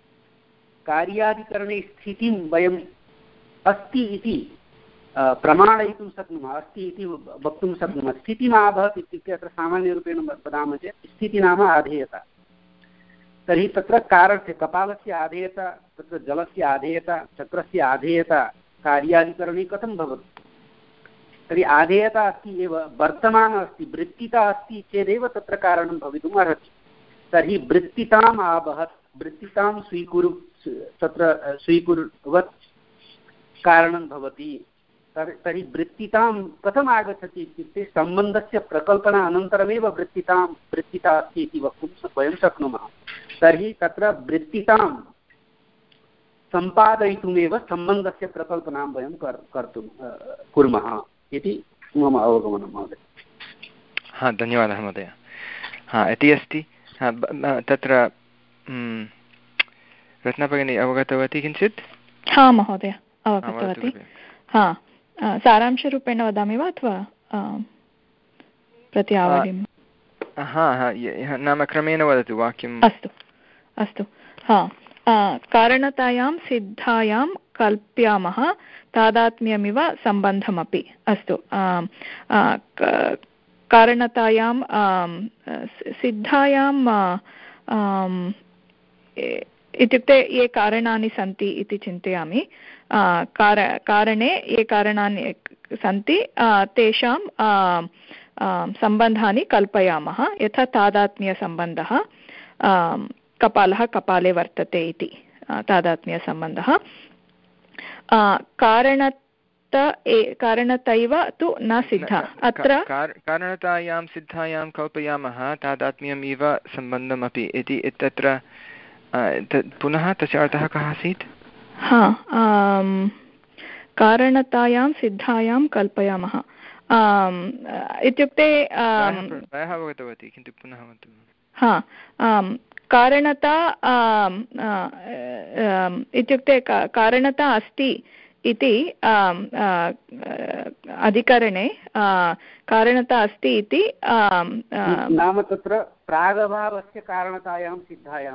कार्यादिकरणे स्थितिं वयम् अस्ति इति प्रमाणयितुं शक्नुमः, अस्ति इति वक्तुं शक्नुमः। स्थितिम् आबहत् इत्युक्ते अत्र सामान्यरूपेण वदामः चेत् स्थितिः नाम आधेयता। तर्हि तत्र कारस्य कपालस्य आधेयता, तत्र जलस्य आधेयता, चक्रस्य आधेयता कार्यादिकरणे कथं भवति? तर्हि आधेयता अस्ति एव, वर्तमानः अस्ति, वृत्तिता अस्ति चेदेव तत्र कारणं भवितुम् अर्हति। तर्हि वृत्तिताम् आबहत्, वृत्तितां स्वीकुरु तत्र स्वीकुर्वत् कारणं भवति। तर्हि वृत्तितां कथम् आगच्छति इत्युक्ते सम्बन्धस्य प्रकल्पना अनन्तरमेव वृत्तितां वृत्तिता अस्ति इति वक्तुं वयं शक्नुमः। तर्हि तत्र वृत्तितां सम्पादयितुमेव सम्बन्धस्य प्रकल्पनां वयं कर्तुं कुर्मः इति मम अवगमनं महोदय। हा, धन्यवादः महोदय। हा, इति अस्ति। हा, तत्र रत्नभगिनी अवगतवती किञ्चित्? हा महोदय, अवगतवती। हा, सारांशरूपेण वदामि वा अथवा प्रति आवलिं? हा हा, नाम क्रमेण वदतु वाक्यम्। अस्तु अस्तु। हा, कारणतायां सिद्धायां कल्प्यामः तादात्म्यमिव सम्बन्धमपि। अस्तु, कारणतायां सिद्धायां इत्युक्ते ये कारणानि सन्ति इति चिन्तयामि। कार कारणे ये कारणानि सन्ति तेषां सम्बन्धानि कल्पयामः, यथा तादात्म्यसम्बन्धः, कपालः कपाले वर्तते इति तादात्म्यसम्बन्धः। कारणत कारणतैव तु न सिद्धा। अत्र कारणतायां सिद्धायां कल्पयामः तादात्म्यम् इव सम्बन्धमपि इति तत्र पुनः तस्य अर्थः कः आसीत्? हा, कारणतायां सिद्धायां कल्पयामः इत्युक्ते प्रायः अवगतवती, किन्तु पुनः वदतु। हा, कारणता इत्युक्ते कारणता अस्ति इति अधिकरणे कारणता अस्ति इति नाम तत्र प्रागभावस्य कारणतायां सिद्धायां।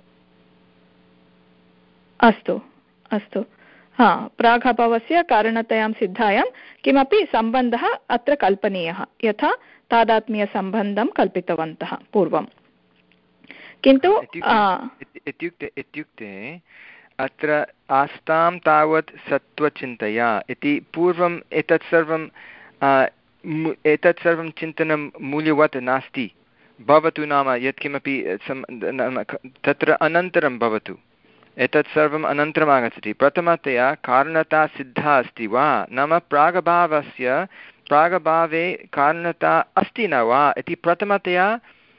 अस्तु अस्तु। हा, प्रागभावस्य कारणतायां सिद्धायां किमपि सम्बन्धः अत्र कल्पनीयः, यथा तादात्म्यसम्बन्धं कल्पितवन्तः पूर्वं। किन्तु इत्युक्ते इत्युक्ते अत्र आस्तां तावत् सत्त्वचिन्तया इति पूर्वम् एतत् सर्वं एतत् सर्वं चिन्तनं मूल्यवत् नास्ति। भवतु नाम यत्किमपि तत्र अनन्तरं भवतु, एतत् सर्वम् अनन्तरम् आगच्छति। प्रथमतया कारणता सिद्धा अस्ति वा, नाम प्रागभावस्य प्रागभावे कारणता अस्ति न वा इति प्रथमतया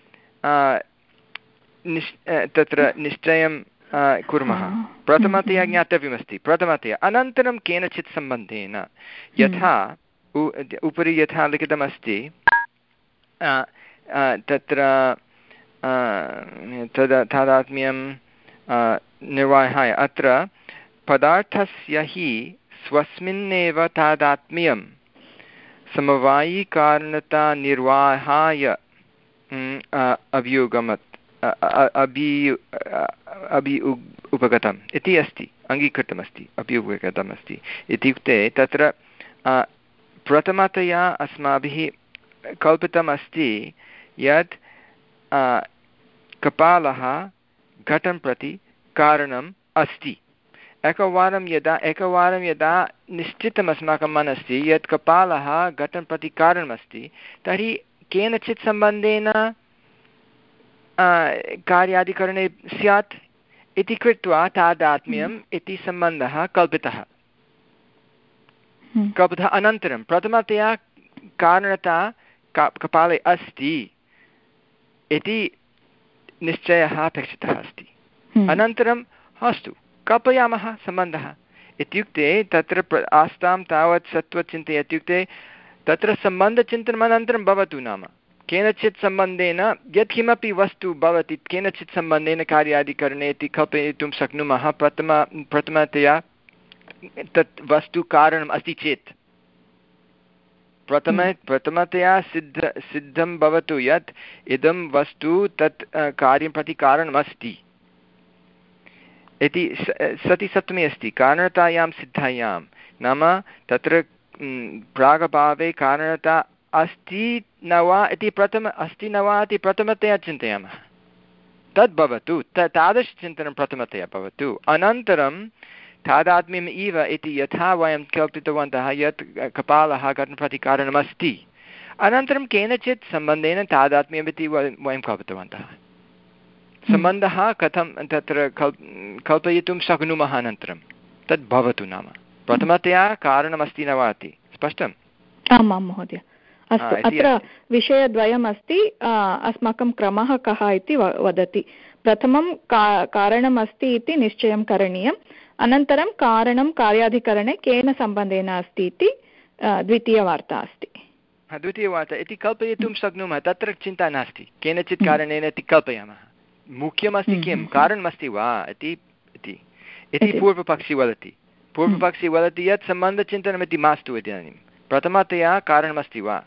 निश् तत्र निश्चयं कुर्मः। प्रथमतया ज्ञातव्यमस्ति, प्रथमतया। अनन्तरं केनचित् सम्बन्धेन, यथा उपरि यथा लिखितमस्ति तत्र तद् तादात्म्यं निर्वाहाय अत्र पदार्थस्य हि स्वस्मिन्नेव तादात्म्यं समवायिकारणता निर्वाहाय अभियोगमत् अभि अभि उपगतम् इति अस्ति, अङ्गीकृतमस्ति, अभ्युपगतमस्ति। इत्युक्ते तत्र प्रथमतया अस्माभिः कल्पितम् अस्ति यत् कपालः घटं प्रति कारणम् अस्ति। एकवारं यदा एकवारं यदा निश्चितम् अस्माकं मनसि यत् कपालः घटं प्रति कारणमस्ति, तर्हि केनचित् सम्बन्धेन कार्यादिकरणे स्यात् इति कृत्वा तादात्म्यम् इति सम्बन्धः कल्पितः कल्पितः अनन्तरं प्रथमतया कारणता कपाले अस्ति इति निश्चयः अपेक्षितः अस्ति। अनन्तरम् अस्तु कल्पयामः सम्बन्धः इत्युक्ते तत्र आस्तां तावत् सत्त्वा चिन्तय इत्युक्ते तत्र सम्बन्धचिन्तनम् अनन्तरं भवतु। नाम केनचित् सम्बन्धेन यत्किमपि वस्तु भवति केनचित् सम्बन्धेन कार्यादिकरणे इति कल्पयितुं शक्नुमः। प्रथम प्रथमतया तत् वस्तु कारणम् अस्ति चेत् प्रथम प्रथमतया सिद्ध सिद्धं भवतु यत् इदं वस्तु तत् कार्यं प्रति कारणमस्ति इति सति सप्तमी अस्ति कारणतायां सिद्धायां। नाम तत्र प्रागभावे कारणता अस्ति न वा इति प्रथम अस्ति न वा इति प्रथमतया चिन्तयामः, तद् भवतु, त तादृशचिन्तनं प्रथमतया भवतु। अनन्तरं तादात्म्यम् इव इति यथा वयं कल्पितवन्तः यत् कपालः घटं प्रति कारणमस्ति, अनन्तरं केनचित् सम्बन्धेन तादात्म्यमिति वयं कल्पितवन्तः। सम्बन्धः कथं तत्र कल् कल्पयितुं शक्नुमः अनन्तरं तद् भवतु। नाम प्रथमतया कारणमस्ति न वा इति स्पष्टम्? आम् आं महोदय। अस्तु, अत्र विषयद्वयम् अस्ति। अस्माकं क्रमः कः इति वदति। प्रथमं का कारणम् अस्ति इति निश्चयं करणीयम्, अनन्तरं कारणं कार्याधिकरणे केन सम्बन्धेन अस्ति इति द्वितीयवार्ता अस्ति। द्वितीयवार्ता इति कल्पयितुं शक्नुमः, तत्र चिन्ता नास्ति। केनचित् कारणेन इति कल्पयामः, मुख्यमस्ति किं कारणमस्ति वा इति इति पूर्वपक्षी वदति। पूर्वपक्षी वदति यत् सम्बन्धचिन्तनमिति मास्तु, इदानीं प्रथमतया कारणमस्ति वा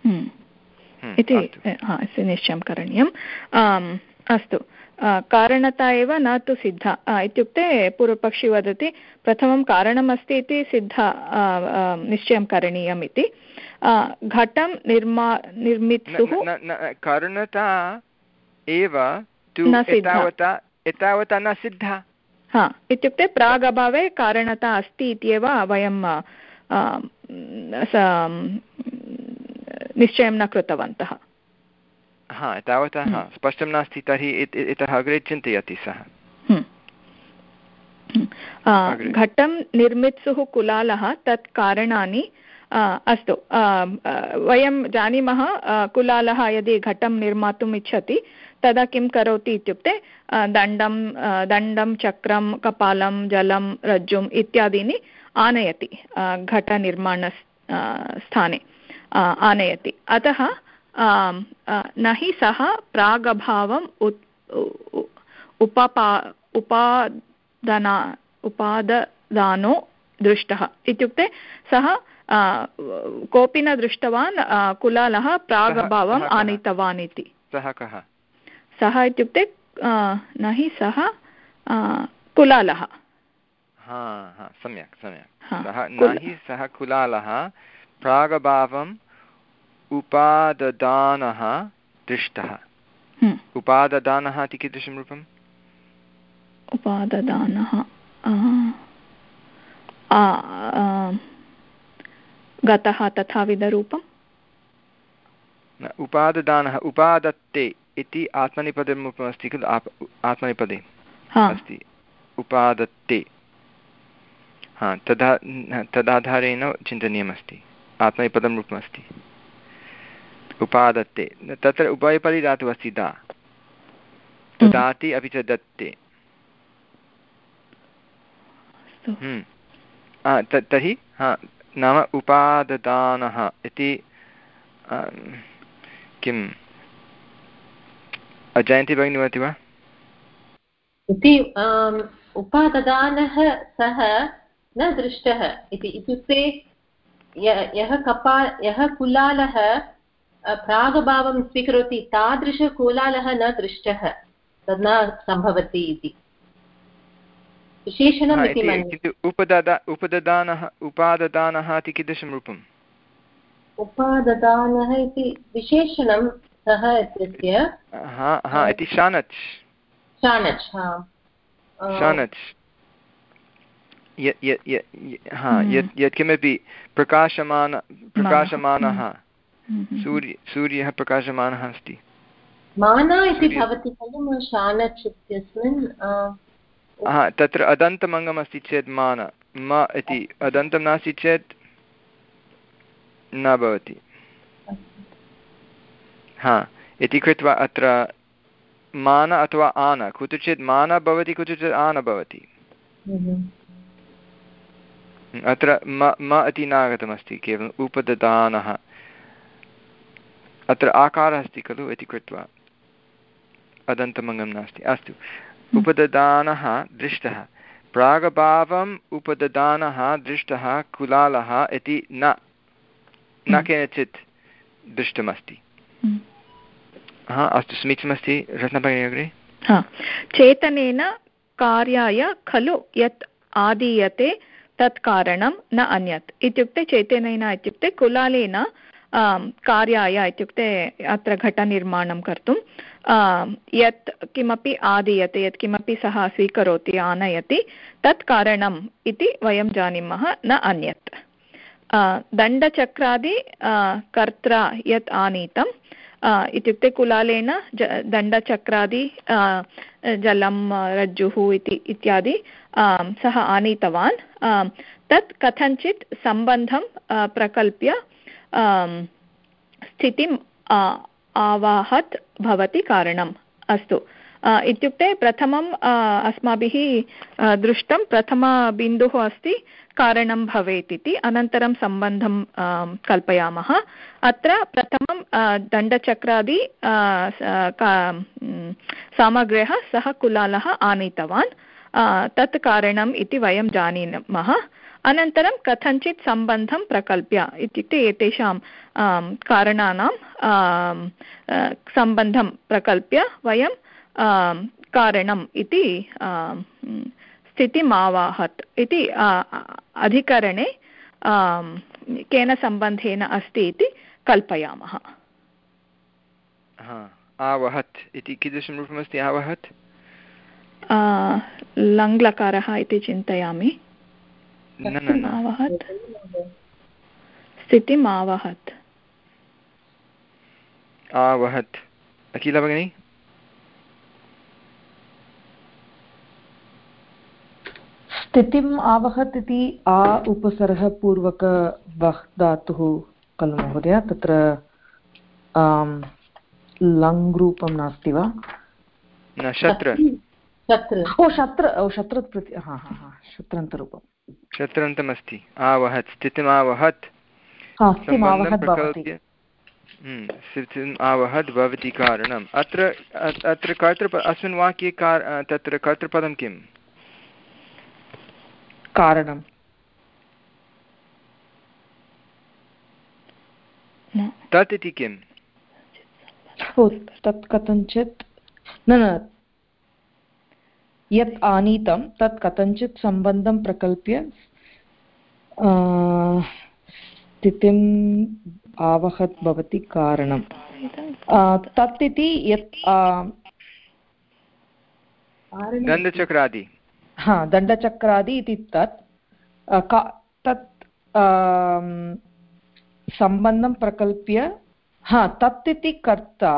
इति निश्चयं करणीयम्। अस्तु, कारणता एव न तु सिद्धा इत्युक्ते पूर्वपक्षी वदति प्रथमं कारणमस्ति इति सिद्धा निश्चयं करणीयम् इति। घटं निर्मा निर्मितुः कारणता एव एतावता एतावता न सिद्धा। हा, इत्युक्ते प्रागभावे कारणता अस्ति इत्येव वयं निश्चयं न कृतवन्तः। हा, तावता स्पष्टं नास्ति। तर्हि इतः अग्रे चिन्तयति सः। घटं निर्मित्सुः कुलालः तत् कारणानि। अस्तु, वयं जानीमः कुलालः यदि घटं निर्मातुम् इच्छति तदा किं करोति इत्युक्ते दण्डं दण्डं चक्रं कपालं जलं रज्जुम् इत्यादीनि आनयति, घटनिर्माण स्थाने आनयति। अतः न हि सः प्रागभावम् उपपा उपादना उपाददानो दृष्टः इत्युक्ते सः कोऽपि न दृष्टवान् कुलालः प्रागभावम् आनीतवान् इति। सः कः? सः इत्युक्ते न हि सः कुलालः। हा हा, सम्यक् सम्यक्। सः न हि सः कुलालः प्रागभावम् उपाददानः दृष्टः। उपाददानः इति कीदृशं रूपम्? उपाददानः गतः तथाविधरूपम्। उपाददानः उपादत्ते इति आत्मनेपदरूपमस्ति खलु? आत्मनेपदे अस्ति उपादत्ते। हा, तदा तदाधारेण चिन्तनीयमस्ति। आत्मनेपदं रूपमस्ति उपादत्ते। तत्र उभयपदी धातुः अस्ति दा, ददाति अपि च दत्ते। तर्हि हा, नाम उपाददानः इति किम्? जयन्ती भगिनी वदति वा? इति उपाददानः सः न दृष्टः इति इत्युक्ते यः कपा यः कुलालः प्रागभावं स्वीकरोति तादृशकुलालः न दृष्टः, तद् न सम्भवति इति विशेषणम् इति मन्ये। उपददा उपददानः उपाददानः इति कीदृशं रूपम्? उपाददानः इति विशेषणं सः इत्यस्य इति शानच् शानच् शानच् यत्किमपि प्रकाशमान प्रकाशमानः सूर्य सूर्यः प्रकाशमानः अस्ति माना इति भवति खलु शानच् इत्यस्मिन् तत्र अदन्तमङ्गम् अस्ति चेत् मान म इति अदन्तं नास्ति चेत् न भवति हा इति कृत्वा अत्र मान अथवा आन कुत्रचित् मान भवति कुत्रचित् आन भवति अत्र म म इति नागतमस्ति केवलम् उपददानः अत्र आकारः अस्ति खलु इति कृत्वा अदन्तमङ्गं नास्ति अस्तु उपददानः दृष्टः प्रागभावम् उपददानः दृष्टः कुलालः इति न न केनचित् दृष्टमस्ति हा अस्तु समीचीनमस्ति रत्नभगिनी अग्रे चेतनेन कार्याय खलु यत् आदीयते तत् कारणं न अन्यत् इत्युक्ते चेतनेन इत्युक्ते कुलालेन कार्याय इत्युक्ते अत्र घटनिर्माणं कर्तुं यत् किमपि आदीयते यत् किमपि सः स्वीकरोति आनयति तत् कारणम् इति वयं जानीमः न अन्यत् दण्डचक्रादि कर्त्रा यत् आनीतम् इत्युक्ते कुलालेन ज दण्डचक्रादि जलं रज्जुः इति इत्यादि सः आनीतवान् तत् कथञ्चित् सम्बन्धं प्रकल्प्य स्थितिम् आवाहत् भवति कारणम् अस्तु इत्युक्ते प्रथमम् अस्माभिः दृष्टं प्रथमबिन्दुः अस्ति कारणं भवेत् इति अनन्तरं सम्बन्धं कल्पयामः अत्र प्रथमं दण्डचक्रादि सामग्र्यः सः कुलालः आनीतवान् तत् कारणम् इति वयं जानीमः अनन्तरं कथञ्चित् सम्बन्धं प्रकल्प्य इत्युक्ते एतेषां कारणानां सम्बन्धं प्रकल्प्य वयं कारणम् इति स्थितिम् आवाहत् इति अधिकरणे केन सम्बन्धेन अस्ति इति कल्पयामः आवहत् इति कीदृशं रूपमस्ति आवहत् लङ्लकारः इति चिन्तयामि आवहत् स्थितिम् आवहत् आवहत् अखिला भगिनी स्थितिम् आवहत् इति आ उपसर्गपूर्वक वह् धातुः खलु महोदय तत्र लङ् रूपं नास्ति वा न शत्र ओ शत्र ओ शत्र प्रति हा हा हा शत्रन्तरूपं शत्रन्तमस्ति आवहत् स्थितिम् आवहत् स्थितिम् आवहत् भवति कारणम् अत्र अत्र कर्तृप अस्मिन् वाक्ये तत्र कर्तृपदं किम् कारणं तत् इति किम् तत् कथञ्चित् न न यत् आनीतं तत् कथञ्चित् सम्बन्धं प्रकल्प्य स्थितिम् आवहत् भवति कारणं तत् इति यत् दण्डचक्रादि हा दण्डचक्रादि इति तत् तत् सम्बन्धं प्रकल्प्य हा तत् इति कर्ता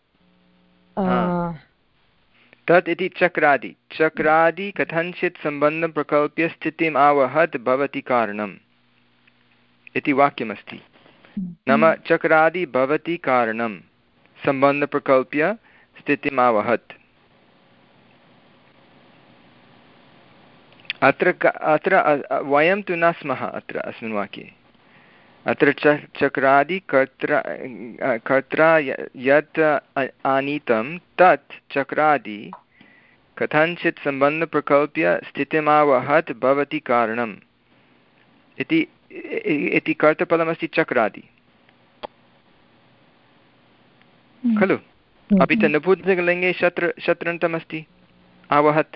तत् इति चक्रादि चक्रादि कथञ्चित् सम्बन्धं प्रकल्प्य स्थितिम् आवहत् भवति कारणम् इति वाक्यमस्ति नाम चक्रादि भवति कारणं सम्बन्धं प्रकल्प्य स्थितिम् आवहत् अत्र अत्र वयं तु न स्मः अत्र अस्मिन् वाक्ये अत्र च चक्रादि कर्त्रा कर्त्रा यत् आनीतं तत् चक्रादि कथञ्चित् सम्बन्धं प्रकल्प्य स्थितिमावहत् भवति कारणम् इति इति कर्तृपदमस्ति चक्रादि खलु अपि च नपुंसकलिङ्गे शत्र शत्रन्तमस्ति आवहत्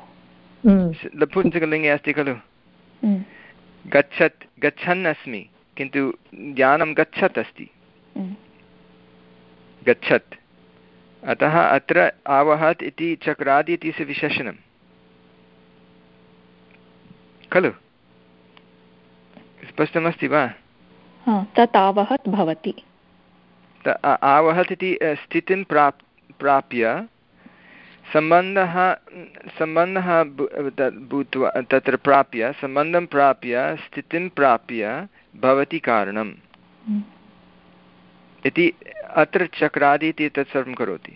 नपुंसकलिङ्गे अस्ति खलु गच्छत् गच्छन् अस्मि किन्तु ज्ञानं गच्छत् अस्ति, गच्छत्, अतः अत्र आवहत् इति चक्रादि इति विशेषणं खलु? स्पष्टमस्ति वा? तत् आवहत् भवति। आवहत् इति स्थितिं प्राप् प्राप्य सम्बन्धः सम्बन्धः भूत्वा तत्र प्राप्य सम्बन्धं प्राप्य स्थितिं प्राप्य भवति कारणम् इति अत्र चक्रादि इति तत् सर्वं करोति।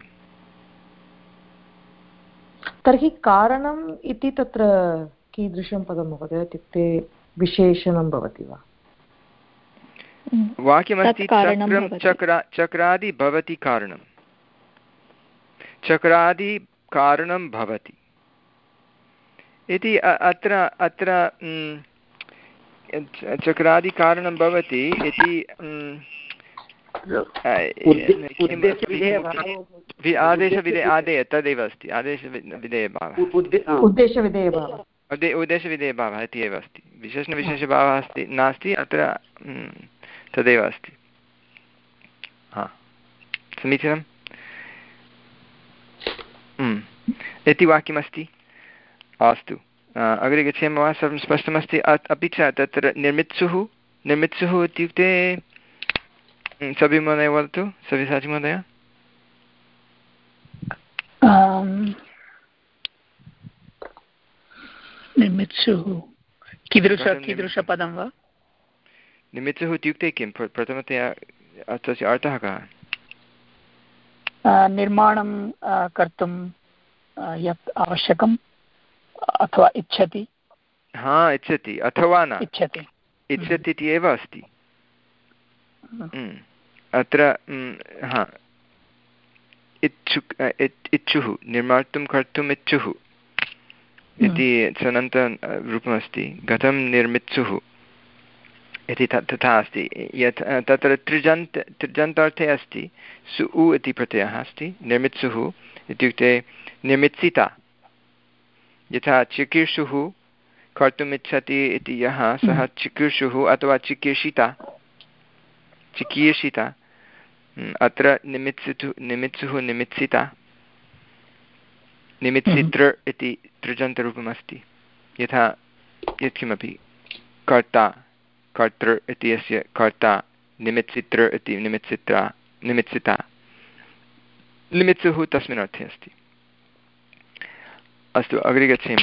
तर्हि कारणम् इति तत्र कीदृशं पदं महोदय? इत्युक्ते विशेषणं भवति वा? वाक्यमस्ति चक्रं चक्रा चक्रादि भवति कारणं, चक्रादि कारणं भवति इति अत्र अत्र चक्रादि कारणं भवति इति आदेशविधेय आदेय तदेव अस्ति, आदेशविधेयभावः उद्देशविधेयभावः उद्देशविधेयभावः इति एव अस्ति, विशेषणविशेषभावः अस्ति नास्ति अत्र, तदेव अस्ति। हा, समीचीनम् इति वाक्यमस्ति। अस्तु, अग्रे गच्छेम वा? सर्वं स्पष्टमस्ति। अपि च तत्र निर्मित्सुः, निर्मित्सुः इत्युक्ते सबि महोदय वदतु, सव्यसाची महोदय। निर्मित्सुः कीदृश कीदृशपदं वा? निमित्तुः इत्युक्ते किं? प्रथमतया तस्य अर्थः कः? निर्माणं कर्तुं यत् आवश्यकम् अथवा इच्छति। हा, इच्छति अथवा न इच्छति, इच्छति इति एव अस्ति अत्र। हा, इच्छुक् इच्छुः, निर्मातुं कर्तुम् इच्छुः इति सनन्तरूपमस्ति। कथं निर्मित्सुः इति तथा अस्ति, यत् तत्र त्रिजन्त त्रिजन्तार्थे अस्ति। सु उ इति प्रत्ययः अस्ति। निर्मित्सुः इत्युक्ते निर्मित्सिता, यथा चिकीर्षुः कर्तुम् इच्छति इति यः सः चिकीर्षुः अथवा चिकीर्षिता, चिकीर्षिता। अत्र निमित्सितु निमित्सुः निमित्सिता, निमित्सितृ इति त्रिजन्तरूपमस्ति। यथा यत्किमपि कर्ता, कर्तृ इति अस्य कर्ता, निमित्सितृ इति निमित्सिता, निमित्सिता, निमित्सुः तस्मिन् अर्थे अस्ति। अस्तु, अग्रे गच्छेम।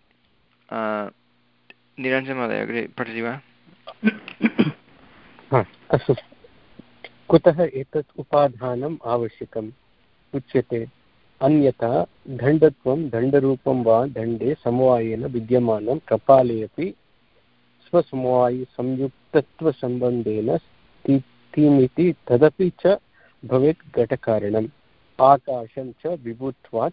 निरञ्जन महोदय अग्रे पठति वा? अस्तु। कुतः एतत् उपाधानम् आवश्यकम् उच्यते? अन्यथा दण्डत्वं दण्डरूपं वा दण्डे समवायेन विद्यमानं कपाले अपि स्वसमवायिसंयुक्तत्वसम्बन्धेन स्थितिमिति तदपि च भवेत् घटकारणम्। आकाशं च विभुत्वात्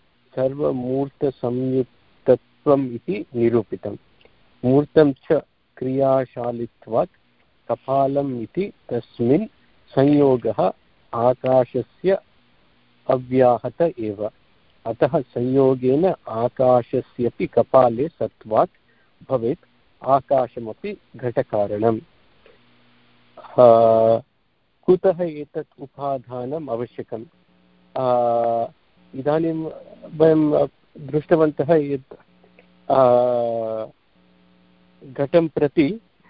सर्वमूर्तसंयुक्तत्वम् इति निरूपितम्। मूर्तं च क्रियाशालित्वात् कपालम् इति तस्मिन् संयोगः आकाशस्य अव्याहत एव। अतः संयोगेन आकाशस्यपि कपाले सत्वात् भवेत् आकाशमपि घटकारणम्। कुतः एतत् उपादानम् आवश्यकम्? इदानीं वयं दृष्टवन्तः यत् घटं प्रति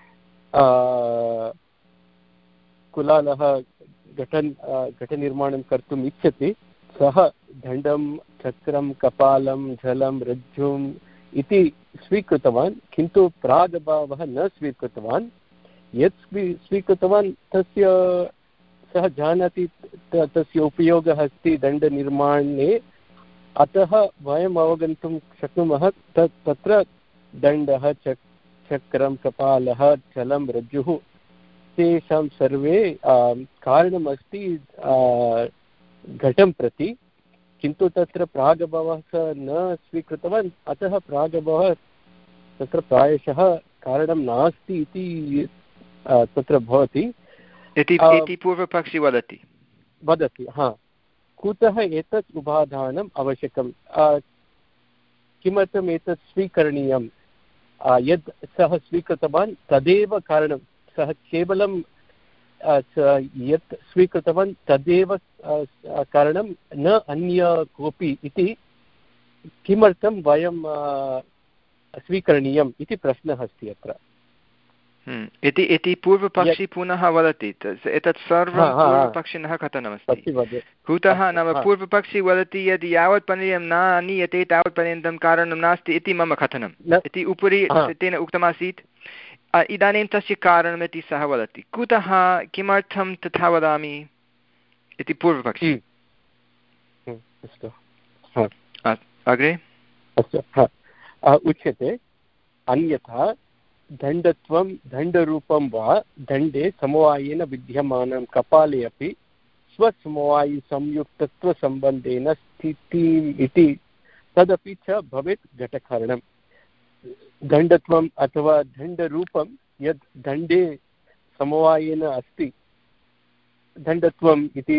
कुलालः घटन् घटनिर्माणं कर्तुम् इच्छति, सः दण्डं, चक्रं, कपालं, जलं, रज्जुम् इति स्वीकृतवान्, किन्तु प्रागभावः न स्वीकृतवान्। यत् स्वी स्वीकृतवान् तस्य सः जानाति तस्य उपयोगः अस्ति दण्डनिर्माणे, अतः वयम् अवगन्तुं शक्नुमः तत् तत्र दण्डः, चक् चक्रं, कपालः, जलं, रज्जुः तेषां सर्वे कारणमस्ति घटं प्रति, किन्तु तत्र प्रागभावः न स्वीकृतवान्, अतः प्रागभावः तत्र प्रायशः कारणं नास्ति इति तत्र भवति इति पूर्वपक्षी वदति वदति हा। कुतः एतत् उपादानम् आवश्यकं? किमर्थम् एतत् स्वीकरणीयं? यद् सः स्वीकृतवान् तदेव कारणं, सः केवलं यत् स्वीकृतवान् तदेव कारणं न अन्य कोऽपि इति किमर्थं वयं स्वीकरणीयम् इति प्रश्नः अस्ति अत्र इति इति पूर्वपक्षी पुनः वदति एतत् सर्वं पूर्वपक्षिणः कथनमस्ति कुतः नाम पूर्वपक्षी वदति यदि यावत् पर्यन्तं न आनीयते तावत् पर्यन्तं कारणं नास्ति इति मम कथनम् इति उपरि तेन उक्तमासीत् इदानीं तस्य कारणमिति सः वदति कुतः किमर्थं तथा वदामि इति पूर्वपक्षी अग्रे उच्यते अन्यथा दण्डत्वं दण्डरूपं वा दण्डे समवायेन विद्यमानं कपाले अपि स्वसमवायिसंयुक्तत्वसम्बन्धेन स्थितिम् इति तदपि च भवेत् घटकारणं दण्डत्वम् अथवा दण्डरूपं यद् दण्डे समवायेन अस्ति दण्डत्वम् इति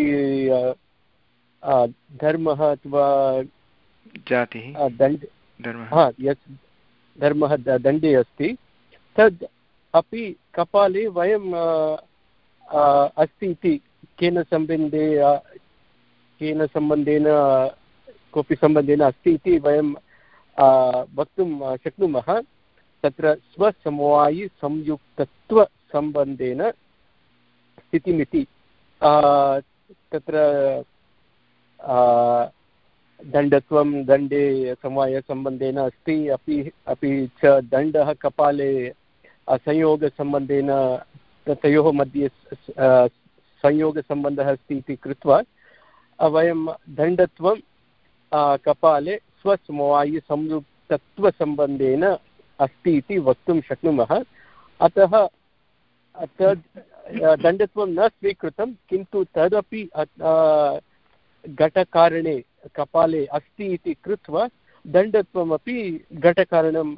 धर्मः अथवा जातिः दण्ड हा यत् धर्मः दण्डे अस्ति तद् अपि कपाले वयं अस्ति इति केन सम्बन्धे केन सम्बन्धेन कोऽपि सम्बन्धेन अस्ति इति वयं वक्तुं शक्नुमः तत्र स्वसमवायिसंयुक्तत्वसम्बन्धेन स्थितिमिति तत्र दण्डत्वं दण्डे समवायसम्बन्धेन अस्ति अपि अपि च दण्डः कपाले संयोगसम्बन्धेन तयोः मध्ये संयोगसम्बन्धः अस्ति इति कृत्वा वयं दण्डत्वं कपाले स्वसमवायिसंयुक्तत्वसम्बन्धेन अस्ति इति वक्तुं शक्नुमः अतः तद् दण्डत्वं न स्वीकृतं किन्तु तदपि घटकारणे कपाले अस्ति इति कृत्वा दण्डत्वमपि घटकारणं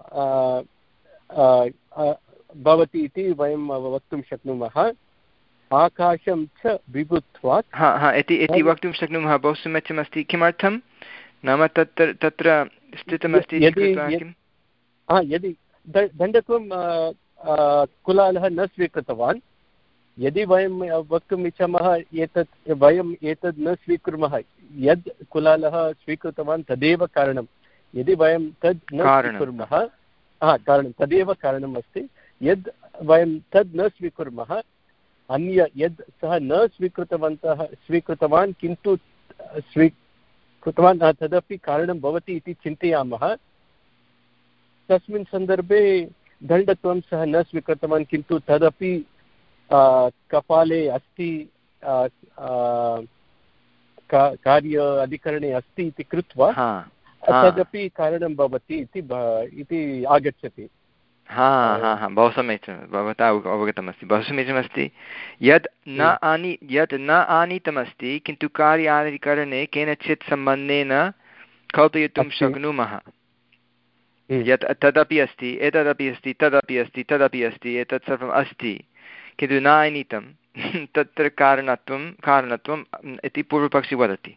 भवति इति वयं वक्तुं शक्नुमः आकाशं च विभुत्वात् हा हा इति इति वक्तुं शक्नुमः बहु समीचीनमस्ति किमर्थं नाम तत्र तत्र स्थितमस्ति यदि दण्डत्वं कुलालः न स्वीकृतवान् यदि वयं वक्तुम् इच्छामः एतत् वयम् एतद् न स्वीकुर्मः यद् कुलालः स्वीकृतवान् तदेव कारणं यदि वयं तद् न स्वीकुर्मः हा कारणं तदेव कारणम् अस्ति यद् वयं तद् न स्वीकुर्मः अन्य यद् सः न स्वीकृतवन्तः स्वीकृतवान् किन्तु स्वीकृतवान् तदपि कारणं भवति इति चिन्तयामः तस्मिन् सन्दर्भे दण्डत्वं सः न स्वीकृतवान् किन्तु तदपि कपाले अस्ति कार्य अधिकरणे अस्ति इति कृत्वा तदपि कारणं भवति इति आगच्छति हा हा हा बहु समीचीनं भवता अवगतमस्ति बहु समीचीनमस्ति यत् न आनी यत् न आनीतमस्ति किन्तु कार्यादिकरणे केनचित् सम्बन्धेन कल्पयितुं शक्नुमः यत् तदपि अस्ति एतदपि अस्ति तदपि अस्ति तदपि अस्ति एतत् सर्वम् अस्ति किन्तु न आनीतं तत्र कारणत्वं कारणत्वम् इति पूर्वपक्षी वदति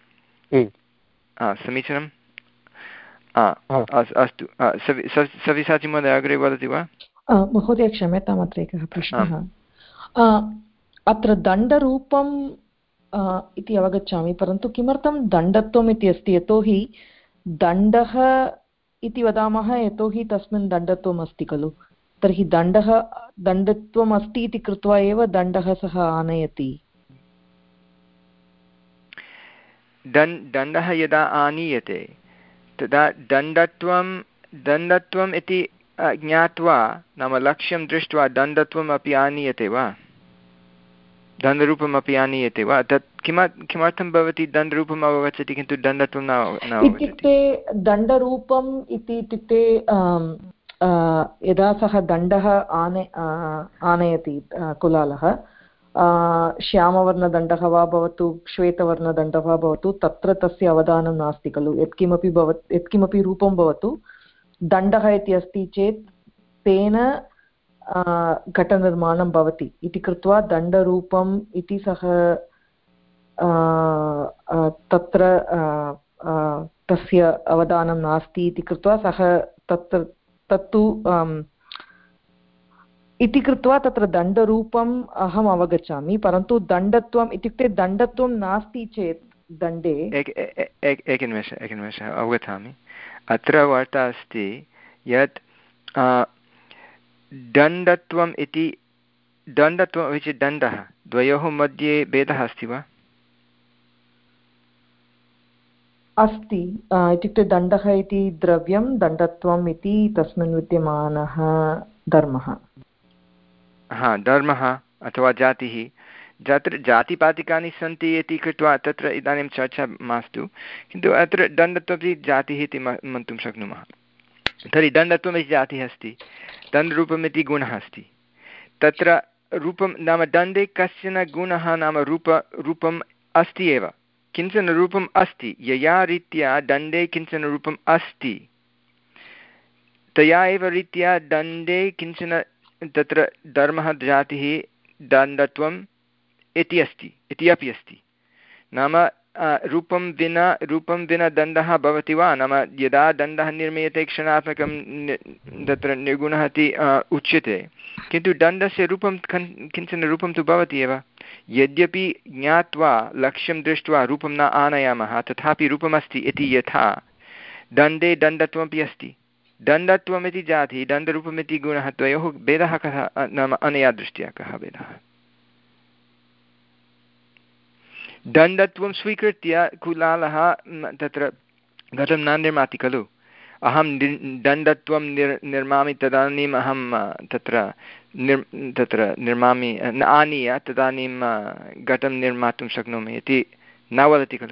समीचीनम् अस्तु सविसाचि महोदय अग्रे वदति वा महोदय क्षम्यताम् अत्र एकः प्रश्नः अत्र दण्डरूपम् इति अवगच्छामि परन्तु किमर्थं दण्डत्वम् इति अस्ति यतोहि दण्डः इति वदामः यतोहि तस्मिन् दण्डत्वम् अस्ति खलु तर्हि दण्डः दण्डत्वम् अस्ति इति कृत्वा एव दण्डः सः आनयति दण्डः यदा आनीयते तदा दण्डत्वं दण्डत्वम् इति ज्ञात्वा नाम लक्ष्यं दृष्ट्वा दण्डत्वम् अपि आनीयते वा दण्डरूपम् अपि आनीयते वा तत् किम किमर्थं भवति दण्डरूपम् अवगच्छति किन्तु दण्डत्वं न इत्युक्ते दण्डरूपम् इति इत्युक्ते यदा सः दण्डः आने आनयति कुलालः श्यामवर्णदण्डः वा भवतु श्वेतवर्णदण्डः वा भवतु तत्र तस्य अवधानं नास्ति खलु यत्किमपि भवत् यत्किमपि रूपं भवतु दण्डः इति अस्ति चेत् तेन घटनिर्माणं भवति इति कृत्वा दण्डरूपम् इति सः तत्र तस्य अवधानं नास्ति इति कृत्वा सः तत्र तत्तु इति कृत्वा तत्र दण्डरूपम् अहम् अवगच्छामि, परन्तु दण्डत्वम् इत्युक्ते दण्डत्वं नास्ति चेत् दण्डे एकनिमेष एकनिमेषः अवगच्छामि। अत्र वार्ता अस्ति यत् दण्डत्वम् इति दण्डत्वम् इति दण्डः द्वयोः मध्ये भेदः अस्ति वा? अस्ति, इत्युक्ते दण्डः इति द्रव्यं, दण्डत्वम् इति तस्मिन् विद्यमानः धर्मः। हा, धर्मः अथवा जातिः। तत्र जातिपातिकानि सन्ति इति कृत्वा तत्र इदानीं चर्चा मास्तु, किन्तु अत्र दण्डत्वमपि जातिः इति मन्तुं शक्नुमः। तर्हि दण्डत्वमिति जातिः अस्ति, दण्डरूपमिति गुणः अस्ति। तत्र रूपं नाम दण्डे कश्चन गुणः नाम रूप रूपम् अस्ति एव, किञ्चन रूपम् अस्ति। यया रीत्या दण्डे किञ्चन रूपम् अस्ति तया एव रीत्या दण्डे किञ्चन तत्र धर्मः जातिः दण्डत्वम् इति अस्ति इति अपि अस्ति। नाम रूपं विना रूपं विना दण्डः भवति वा? नाम यदा दण्डः निर्मीयते क्षणात्मकं तत्र निर्गुणः इति उच्यते, किन्तु दण्डस्य रूपं किञ्चन रूपं तु भवति एव। यद्यपि ज्ञात्वा लक्ष्यं दृष्ट्वा रूपं न आनयामः तथापि रूपमस्ति इति यथा दण्डे दण्डत्वमपि अस्ति। दण्डत्वमिति जातिः, दण्डरूपमिति गुणः, द्वयोः भेदः कः? नाम अनया दृष्ट्या कः भेदः? दण्डत्वं स्वीकृत्य कुलालः तत्र घटं न निर्माति खलु। अहं दण्डत्वं निर् निर्मामि तदानीम् अहं तत्र निर् तत्र निर्मामि न आनीय तदानीं घटं निर्मातुं शक्नोमि इति न वदति खलु।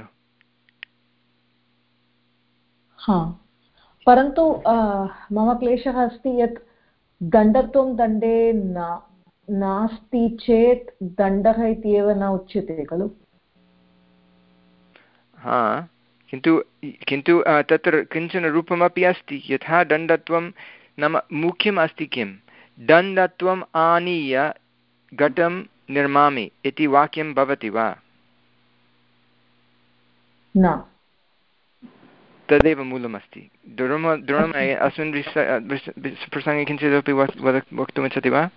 हा, परन्तु मम क्लेशः अस्ति यत् दण्डत्वं दण्डे न नास्ति चेत् दण्डः इत्येव न उच्यते खलु। हा, किन्तु किन्तु तत्र किञ्चन रूपमपि अस्ति। यथा दण्डत्वं नाम मुख्यम् अस्ति किं? दण्डत्वम् आनीय घटं निर्मामि इति वाक्यं भवति वा? न, तदेव मूलमस्ति। दृढम दृढम् अस्मिन् प्रसङ्गे किञ्चिदपि वक्तुमिच्छति वा?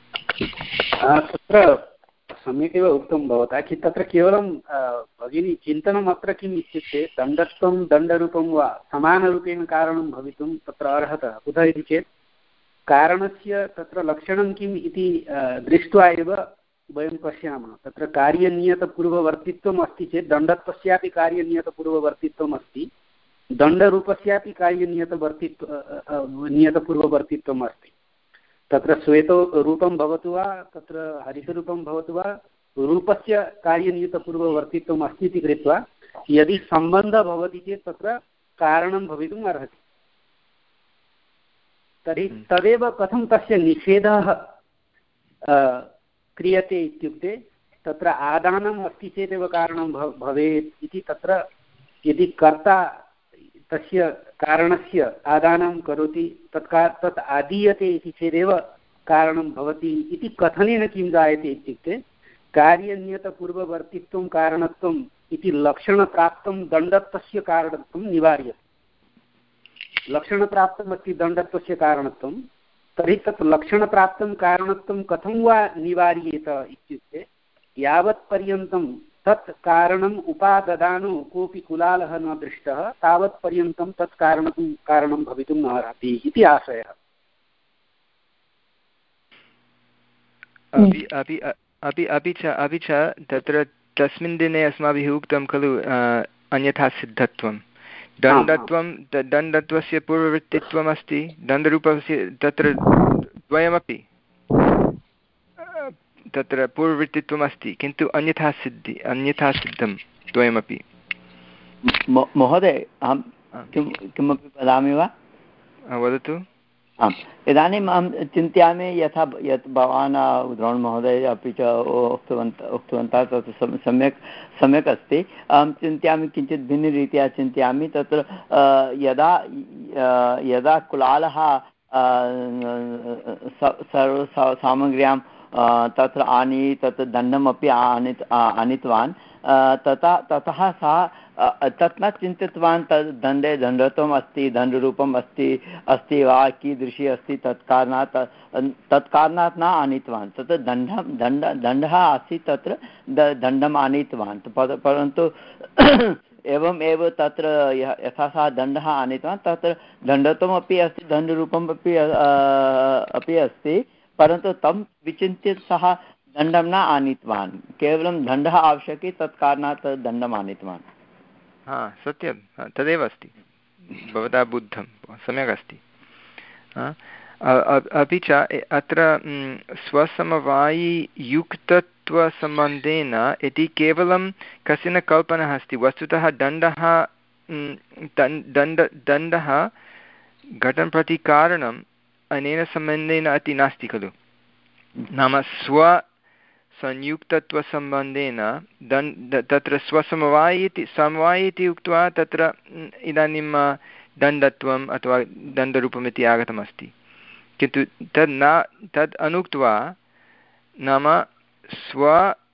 तत्र सम्यक् एव उक्तं भवता कि तत्र केवलं भगिनी चिन्तनम् अत्र किम् इत्युक्ते दण्डत्वं दण्डरूपं वा समानरूपेण कारणं भवितुं तत्र अर्हता। कुतः इति चेत् कारणस्य तत्र लक्षणं किम् इति दृष्ट्वा एव वयं पश्यामः। तत्र कार्यनियतपूर्ववर्तित्वम् अस्ति चेत् दण्डत्वस्यापि कार्यनियतपूर्ववर्तित्वम् अस्ति, दण्डरूपस्यापि कार्यनियतवर्तित्व नियतपूर्ववर्तित्वम् अस्ति। तत्र श्वेतो रूपं भवतु वा तत्र हरितरूपं भवतु वा रूपस्य कार्यनियतपूर्ववर्तित्वम् अस्ति इति कृत्वा यदि सम्बन्धः भवति चेत् तत्र कारणं भवितुम् अर्हति। तर्हि तदेव कथं तस्य निषेधः क्रियते इत्युक्ते तत्र आदानम् अस्ति चेदेव कारणं भवेत् इति। तत्र यदि कर्ता तस्य कारणस्य आदानं करोति तत् तत् आदीयते इति चेदेव कारणं भवति इति कथनेन किं जायते इत्युक्ते कार्यनियतपूर्ववर्तित्वं कारणत्वम् इति लक्षणप्राप्तं दण्डत्वस्य कारणत्वं निवार्यते। लक्षणप्राप्तम् अस्ति दण्डत्वस्य कारणत्वं, तर्हि तत् लक्षणप्राप्तं कारणत्वं कथं वा निवार्येत इत्युक्ते यावत्पर्यन्तं तत् कारणम् उपाददानो कोऽपि कुलालः न दृष्टः तावत्पर्यन्तं तत् कारणं कारणं भवितुं न अर्हति इति आशयः। अपि अपि अपि अपि च अपि च तत्र तस्मिन् दिने अस्माभिः उक्तं खलु अन्यथा सिद्धत्वं दण्डत्वं दण्डत्वस्य पूर्ववृत्तित्वम् अस्ति, दण्डरूपस्य तत्र द्वयमपि तत्र पूर्ववृत्तित्वम् अस्ति, किन्तु अन्यथा सिद्धि अन्यथा सिद्धं द्वयमपि। महोदय अहं किं किमपि वदामि वा? वदतु। आम्, इदानीम् अहं चिन्तयामि यथा यत् भवान् द्रोणमहोदय अपि च उक्तवन्तः उक्तवन्तः तत् सम्यक् सम्यक् अस्ति। अहं चिन्तयामि किञ्चित् भिन्नरीत्या चिन्तयामि। तत्र यदा यदा कुलालः सर्व सामग्र्यां तत्र आनी तत् दण्डमपि आनीत आनीतवान्, तथा ततः सः तत् न चिन्तितवान् तद् दण्डे दण्डत्वम् अस्ति दण्डरूपम् अस्ति अस्ति वा कीदृशी अस्ति तत् कारणात् तत् कारणात् न आनीतवान् तत् दण्डं दण्ड दण्डः आसीत् तत्र दण्डम् आनीतवान् परन्तु एवम् एव तत्र यथा सः दण्डः आनीतवान् तत्र दण्डत्वमपि अस्ति दण्डरूपम् अपि अपि अस्ति परन्तु तं विचिन्त्य सः दण्डं न आनीतवान् केवलं दण्डः आवश्यकी तत् कारणात् दण्डम् आनीतवान् हा सत्यं तदेव अस्ति भवता बुद्धं सम्यक् अस्ति अपि च अत्र स्वसमवायियुक्तत्वसम्बन्धेन इति केवलं कश्चन कल्पना अस्ति वस्तुतः दण्डः दण्ड दण्डः घटं प्रति कारणम् अनेन सम्बन्धेन अति नास्ति खलु नाम स्व संयुक्तत्वसम्बन्धेन दण्ड तत्र स्वसमवायि इति समवायि इति उक्त्वा तत्र इदानीं दण्डत्वम् अथवा दण्डरूपम् इति आगतमस्ति किन्तु तद् न तद् अनुक्त्वा नाम स्व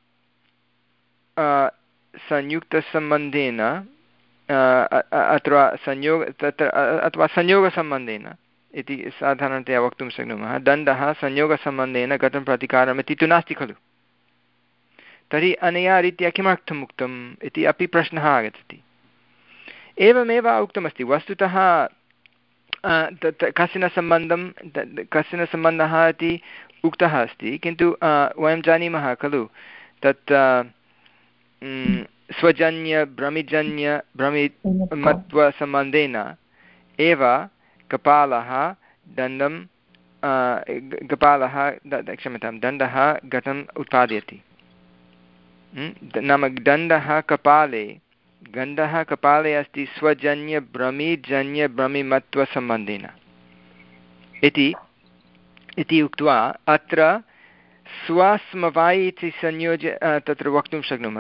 संयुक्तसम्बन्धेन अथवा संयोग तत्र अथवा संयोगसम्बन्धेन इति साधारणतया वक्तुं शक्नुमः दण्डः संयोगसम्बन्धेन घटं प्रतिकारम् इति तु नास्ति खलु तर्हि अनया रीत्या किमर्थम् उक्तम् इति अपि प्रश्नः आगच्छति एवमेव उक्तमस्ति वस्तुतः तत् कश्चन सम्बन्धं कश्चन सम्बन्धः इति उक्तः अस्ति किन्तु वयं जानीमः खलु तत् स्वजन्य भ्रमिजन्य भ्रमिमत्वसम्बन्धेन एव कपालः दण्डं कपालः क्षम्यतां दण्डः घटम् उत्पादयति नाम दण्डः कपाले गण्डः कपाले अस्ति स्वजन्यभ्रमिजन्यभ्रमिमत्वसम्बन्धेन इति इति उक्त्वा अत्र स्वसमवायि इति संयोज्य तत्र वक्तुं शक्नुमः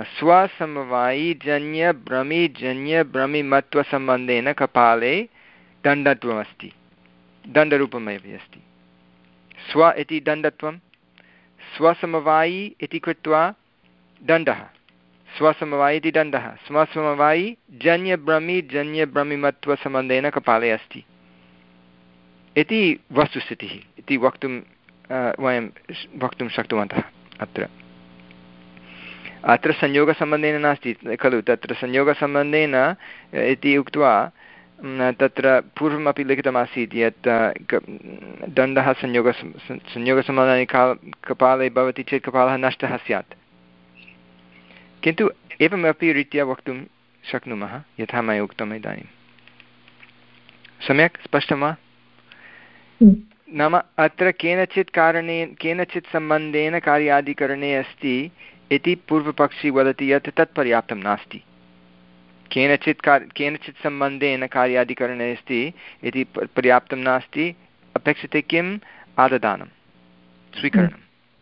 स्वसमवायिजन्यभ्रमिजन्यभ्रमिमत्वसम्बन्धेन कपाले दण्डत्वमस्ति दण्डरूपमेव अस्ति स्व इति दण्डत्वं स्वसमवायि इति कृत्वा दण्डः स्वसमवायि इति दण्डः स्वसमवायि जन्यभ्रमि जन्यभ्रमिमत्वसम्बन्धेन कपाले अस्ति इति वस्तुस्थितिः इति वक्तुं वयं वक्तुं शक्नुवन्तः अत्र अत्र संयोगसम्बन्धेन नास्ति खलु तत्र संयोगसम्बन्धेन इति उक्त्वा तत्र पूर्वमपि लिखितमासीत् यत् दण्डः संयोग संयोगसम्बन्धे कपाले भवति चेत् कपालः नष्टः स्यात् किन्तु एवमपि रीत्या वक्तुं शक्नुमः यथा मया उक्तम् इदानीं सम्यक् स्पष्टं वा नाम अत्र केनचित् कारणेन केनचित् सम्बन्धेन कार्यादिकरणे अस्ति इति पूर्वपक्षी वदति यत् तत् पर्याप्तं नास्ति केनचित् कार् केनचित् सम्बन्धेन कार्यादिकरणे अस्ति इति पर्याप्तं नास्ति अपेक्षते किम् आददानं स्वीकरणम्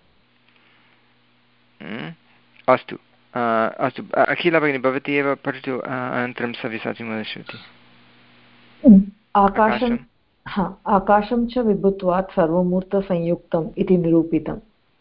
अस्तु अस्तु अखिला भगिनी भवती एव पठतु अनन्तरं सव्यसाची वदिष्यति आकाशं हा आकाशं च विभुत्वात् सर्वमूर्तसंयुक्तम् इति निरूपितम्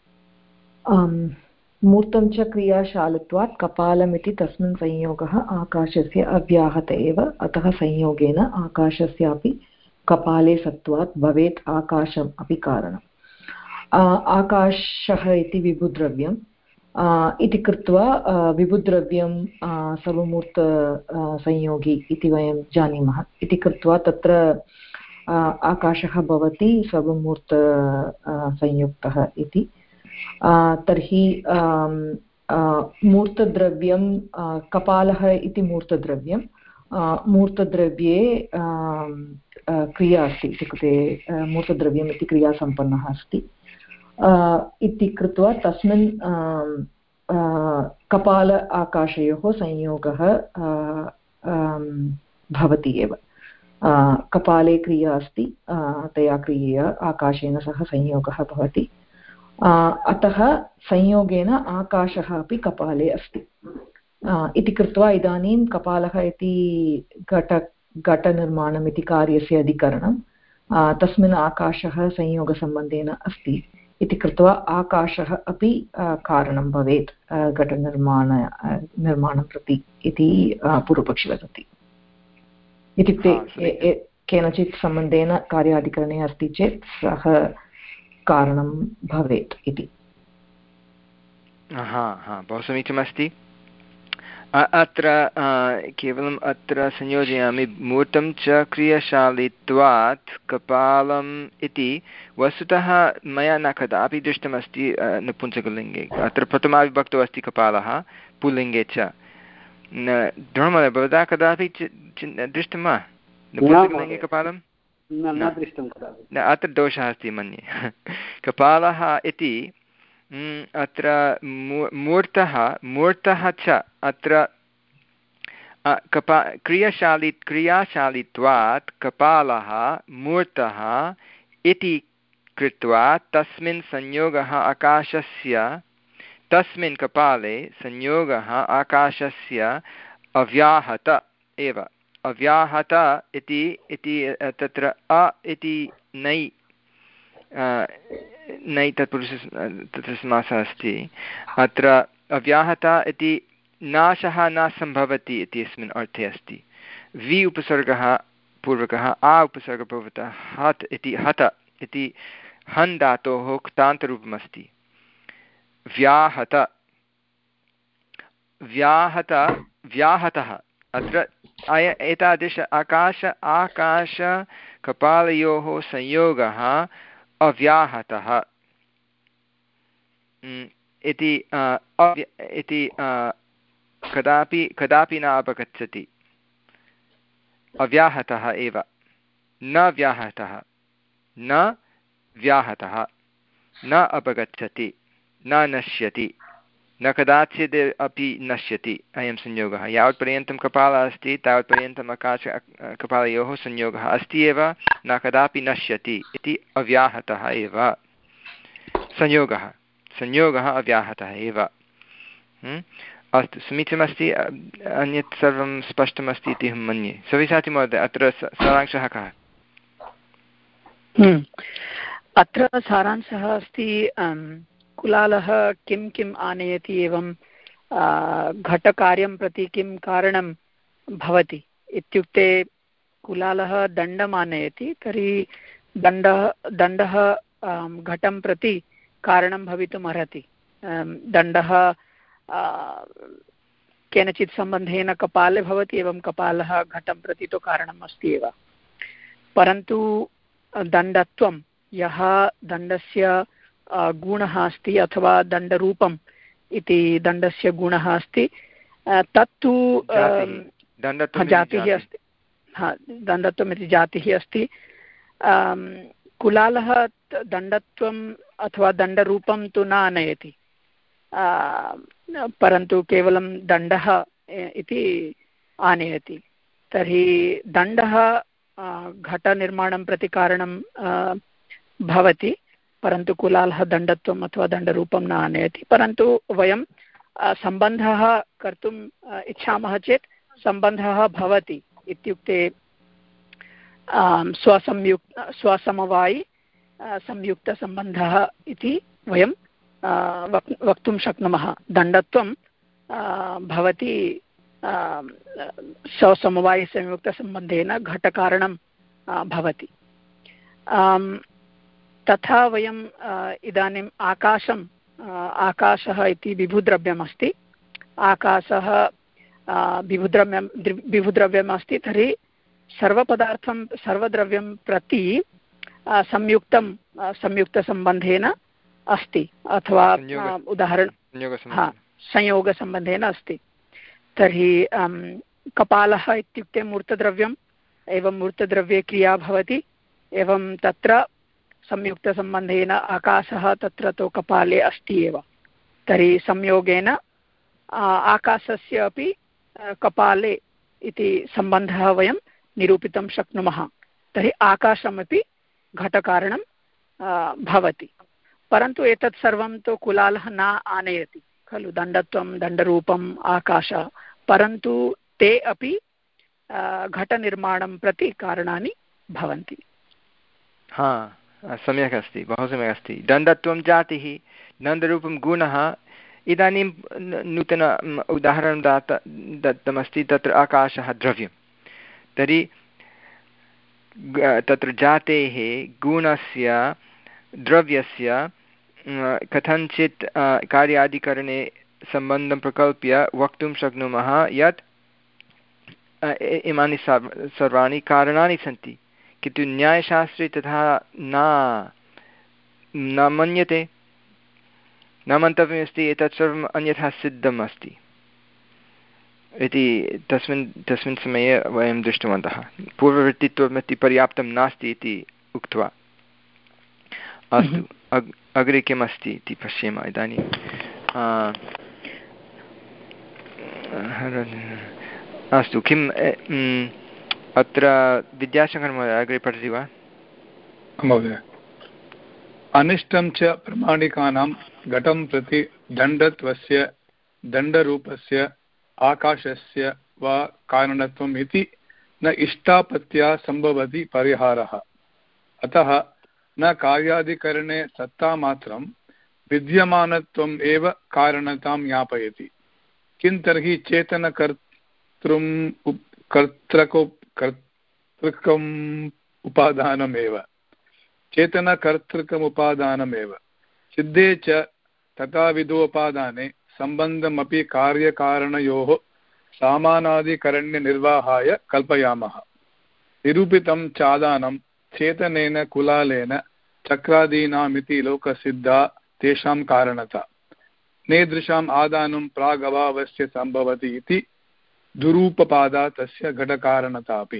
मूर्तं च क्रियाशालित्वात् कपालमिति तस्मिन् संयोगः आकाशस्य अव्याहत एव अतः संयोगेन आकाशस्यापि कपाले सत्त्वात् भवेत् आकाशम् अपि कारणम् आकाशः इति विभुद्रव्यम् इति कृत्वा विभुद्रव्यं सर्वमूर्त संयोगी इति वयं जानीमः इति कृत्वा तत्र आकाशः भवति सर्वमूर्त संयुक्तः इति तर्हि मूर्तद्रव्यं कपालः इति मूर्तद्रव्यं मूर्तद्रव्ये क्रिया अस्ति इत्युक्ते मूर्तद्रव्यम् इति क्रियासम्पन्नः अस्ति इति कृत्वा तस्मिन् कपाल आकाशयोः संयोगः भवति एव कपाले क्रिया अस्ति तया क्रियया आकाशेन सह संयोगः भवति अतः संयोगेन आकाशः अपि कपाले अस्ति इति कृत्वा इदानीं कपालः इति घट घटनिर्माणम् इति कार्यस्य अधिकरणं तस्मिन् आकाशः संयोगसम्बन्धेन अस्ति इति कृत्वा आकाशः अपि कारणं भवेत् घटनिर्माण निर्माणं प्रति इति पूर्वपक्षी वदति। इत्युक्ते केनचित् सम्बन्धेन कार्याधिकरणे अस्ति चेत् सः कारणं भवेत् इति। हा हा बहु समीचीनमस्ति। अत्र केवलम् अत्र संयोजयामि मूर्तं च क्रियशालित्वात् कपालम् इति वस्तुतः मया न कदापि दृष्टमस्ति नपुंसकलिङ्गे। अत्र प्रथमाविभक्तौ अस्ति कपालः पुल्लिङ्गे च। न द्रोणमहोदय भवता कदापि दृष्टं वा नपुंसकलिङ्गे कपालं? न अत्र दोषः अस्ति मन्ये। कपालः इति अत्र मूर्तः मूर्तः च अत्र कपा क्रियाशालि क्रियाशालित्वात् कपालः मूर्तः इति कृत्वा तस्मिन् संयोगः आकाशस्य तस्मिन् कपाले संयोगः आकाशस्य अव्याहत एव। अव्याहत इति इति तत्र अ इति नै नै तत्पुरुषः तत्र समासः अस्ति। अत्र अव्याहत इति नाशः न सम्भवति इत्यस्मिन् अर्थे अस्ति। वि उपसर्गः पूर्वकः आ उपसर्गपूर्वकः हत् इति हत इति हन् धातोः क्तान्तरूपमस्ति। व्याहत व्याहत व्याहतः अत्र अय एतादृश आकाश आकाश कपालयोः संयोगः अव्याहतः इति इति कदापि कदापि न अपगच्छति। अव्याहतः एव, न व्याहतः, न व्याहतः, न अपगच्छति, न नश्यति, न कदाचित् अपि नश्यति अयं संयोगः। यावत्पर्यन्तं कपालः अस्ति तावत्पर्यन्तम् आकाश कपालयोः संयोगः अस्ति एव, न कदापि नश्यति इति अव्याहतः एव संयोगः। संयोगः अव्याहतः एव। अस्तु, समीचीनमस्ति। अन्यत् सर्वं स्पष्टमस्ति इति अहं मन्ये। सविसाचि महोदय, अत्र सारांशः कः? अत्र सारांशः अस्ति कुलालः किं किम् आनयति एवं घटकार्यं प्रति किं कारणं भवति इत्युक्ते कुलालः दण्डम् आनयति, तर्हि दण्डः दण्डः घटं प्रति कारणं भवितुम् अर्हति। दण्डः केनचित् सम्बन्धेन कपाले भवति, एवं कपालः घटं प्रति तु कारणम् अस्ति एव। परन्तु दण्डत्वं यः दण्डस्य गुणः अस्ति अथवा दण्डरूपम् इति दण्डस्य गुणः अस्ति, तत्तु जातिः अस्ति। हा, दण्डत्वम् इति जातिः अस्ति। कुलालः दण्डत्वम् अथवा दण्डरूपं तु न आनयति, परन्तु केवलं दण्डः इति आनयति। तर्हि दण्डः घटनिर्माणं प्रति कारणं भवति, परन्तु कुलालः दण्डत्वम् अथवा दण्डरूपं न आनयति। परन्तु वयं सम्बन्धः कर्तुम् इच्छामः चेत् सम्बन्धः भवति। इत्युक्ते स्वसंयुक्त स्वसमवायि संयुक्तसम्बन्धः इति वयं वक्तुं शक्नुमः। दण्डत्वं भवति स्वसमवायिसंयुक्तसम्बन्धेन घटकारणं भवति। तथा वयं इदानीम् आकाशम् आकाशः इति विभुद्रव्यमस्ति। आकाशः विभुद्रव्यं विभुद्रव्यमस्ति, तर्हि सर्वपदार्थं सर्वद्रव्यं प्रति संयुक्तं संयुक्तसम्बन्धेन अस्ति, अथवा उदाहरणं हा संयोगसम्बन्धेन अस्ति। तर्हि कपालः इत्युक्ते मूर्तद्रव्यम्, एवं मूर्तद्रव्ये क्रिया भवति, एवं तत्र संयुक्तसम्बन्धेन आकाशः तत्र तु कपाले अस्ति एव। तर्हि संयोगेन आकाशस्य अपि कपाले इति सम्बन्धः वयं निरूपितुं शक्नुमः। तर्हि आकाशमपि घटकारणं भवति। परन्तु एतत् सर्वं तु कुलालः न आनयति खलु, दण्डत्वं दण्डरूपम् आकाशः, परन्तु ते अपि घटनिर्माणं प्रति कारणानि भवन्ति। हा, सम्यक् अस्ति, बहु सम्यक् अस्ति। दण्डत्वं जातिः, दण्डरूपं गुणः। इदानीं नूतन उदाहरणं दात दत्तमस्ति, तत्र आकाशः द्रव्यं। तर्हि तत्र जातेः गुणस्य द्रव्यस्य कथञ्चित् कार्यादिकरणे सम्बन्धं प्रकल्प्य वक्तुं शक्नुमः यत् इमानि सर्वाणि कारणानि सन्ति, किन्तु न्यायशास्त्रे तथा न न मन्यते, न मन्तव्यमस्ति एतत् सर्वम् अन्यथा सिद्धम् अस्ति इति तस्मिन् तस्मिन् समये वयं दृष्टवन्तः। पूर्ववृत्तित्वमिति पर्याप्तं नास्ति इति उक्त्वा। अस्तु, अग् अग्रे किम् अस्ति इति पश्येम इदानीं। अस्तु, किम् अत्र विद्याशङ्करमहोदय अग्रे पठति वा? महोदय, अनिष्टं च प्रमाणिकानां घटं प्रति दण्डत्वस्य दण्डरूपस्य आकाशस्य वा कारणत्वम् इति न इष्टापत्या सम्भवति परिहारः। अतः न कार्यादिकरणे सत्तामात्रं विद्यमानत्वम् एव कारणतां ज्ञापयति। किं तर्हि चेतनकर्तृम् उप कर्तृको कर्तृकम् उपादानमेव चेतनकर्तृकमुपादानमेव सिद्धे च तथाविधोपादाने सम्बन्धमपि कार्यकारणयोः सामानादिकरण्यनिर्वाहाय कल्पयामः। निरूपितं चादानं चेतनेन कुलालेन चक्रादीनामिति लोकसिद्धा तेषां कारणता। नेदृशाम् आदानं प्रागभावस्य सम्भवति इति दुरूपपादा तस्य घटकारणतापि।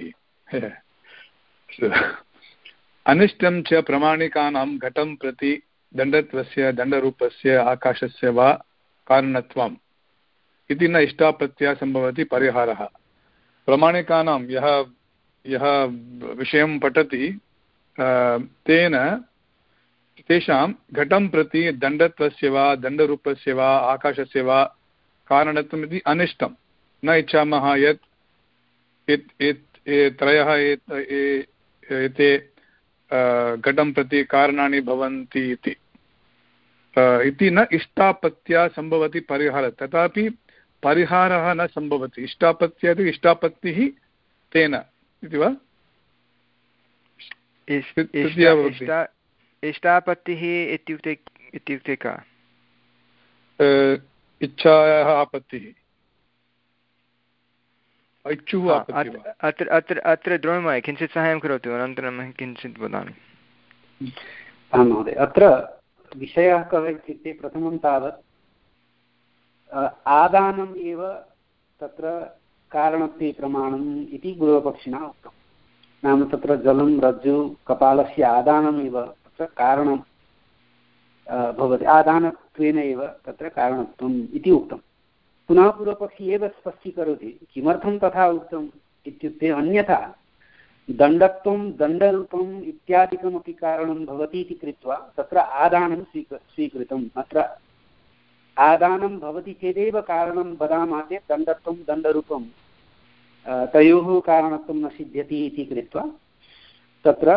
अनिष्टं च प्रमाणिकानां घटं प्रति दण्डत्वस्य दण्डरूपस्य आकाशस्य वा कारणत्वम् इति न इष्टापत्या सम्भवति परिहारः। प्रमाणिकानां यः यः विषयं पठति तेन तेषां घटं प्रति दण्डत्वस्य वा दण्डरूपस्य वा आकाशस्य वा कारणत्वम् इति अनिष्टं न इच्छामः यत् त्रयः एते घटं प्रति कारणानि भवन्ति इति इति न इष्टापत्या सम्भवति परिहारः। तथापि परिहारः न सम्भवति। इष्टापत्या इति इष्टापत्तिः तेन इति वा? इष्टापत्तिः इत्युक्ते इत्युक्ते का? इच्छायाः आपत्तिः, इच्छुः आपत्तिः। अत्र अत्र अत्र द्रोणमहोदय किञ्चित् साहाय्यं करोतु, अनन्तरं किञ्चित् वदामि। आं महोदय, अत्र विषयः कः इत्युक्ते प्रथमं तावत् आदानम् एव तत्र कारणत्वे प्रमाणम् इति पूर्वपक्षिणा उक्तं। नाम तत्र जलं रज्जु कपालस्य आदानमेव तत्र कारणं भवति, आदानत्वेन एव तत्र कारणत्वम् इति उक्तं। पुनः पूर्वपक्षी एव स्पष्टीकरोति किमर्थं तथा उक्तम् इत्युक्ते अन्यथा दण्डत्वं दण्डरूपम् इत्यादिकमपि कारणं भवति इति कृत्वा तत्र आदानं स्वीक स्वीकृतम्। अत्र आदानं भवति चेदेव कारणं वदामः चेत् दण्डत्वं दण्डरूपं तयोः कारणत्वं न सिद्ध्यति इति कृत्वा तत्र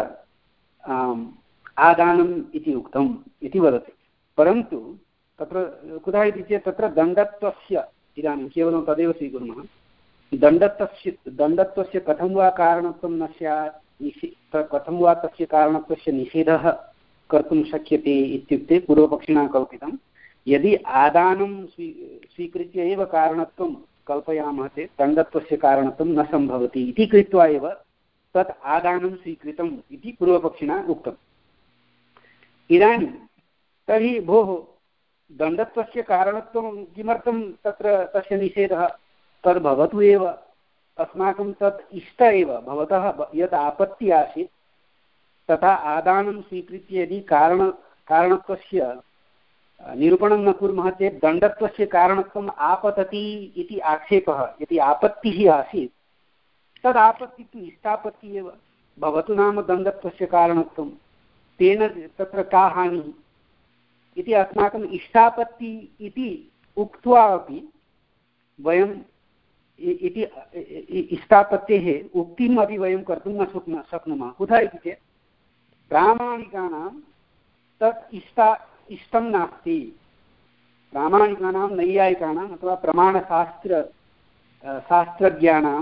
आदानम् इति उक्तम् इति वदति। परन्तु तत्र कुतः इति चेत् तत्र दण्डत्वस्य इदानीं केवलं तदेव स्वीकुर्मः। दण्डत्वस्य दण्डत्वस्य कथं वा कारणत्वं न स्यात्, निषि कथं वा तस्य कारणत्वस्य निषेधः कर्तुं शक्यते इत्युक्ते पूर्वपक्षिणा कल्पितं। यदि आदानं स्वी स्वीकृत्य एव कारणत्वं कल्पयामः चेत् दण्डत्वस्य कारणत्वं न सम्भवति इति कृत्वा एव तत् आदानं स्वीकृतम् इति पूर्वपक्षिणा उक्तम्। इदानीं तर्हि भोः दण्डत्वस्य कारणत्वं किमर्थं तत्र तस्य निषेधः? तद् भवतु एव, अस्माकं तत् इष्ट एव। भवतः यत् आपत्तिः आसीत् तथा आदानं स्वीकृत्य यदि कारण कारणत्वस्य निरूपणं न कुर्मः चेत् दण्डत्वस्य कारणत्वम् आपतति इति आक्षेपः यदि आपत्तिः आसीत् तद् आपत्तिः तु इष्टापत्तिः एव। भवतु नाम दण्डत्वस्य कारणत्वं, तेन तत्र का हानिः इति अस्माकम् इष्टापत्ति इति उक्त्वा अपि वयं इति इष्टापत्तेः उक्तिम् अपि वयं कर्तुं न शक्नुमः शक्नुमः कुतः इति चेत् प्रामाणिकानां तत् इष्टा इष्टं नास्ति। प्रामाणिकानां नैयायिकानाम् अथवा प्रमाणशास्त्र शास्त्रज्ञानां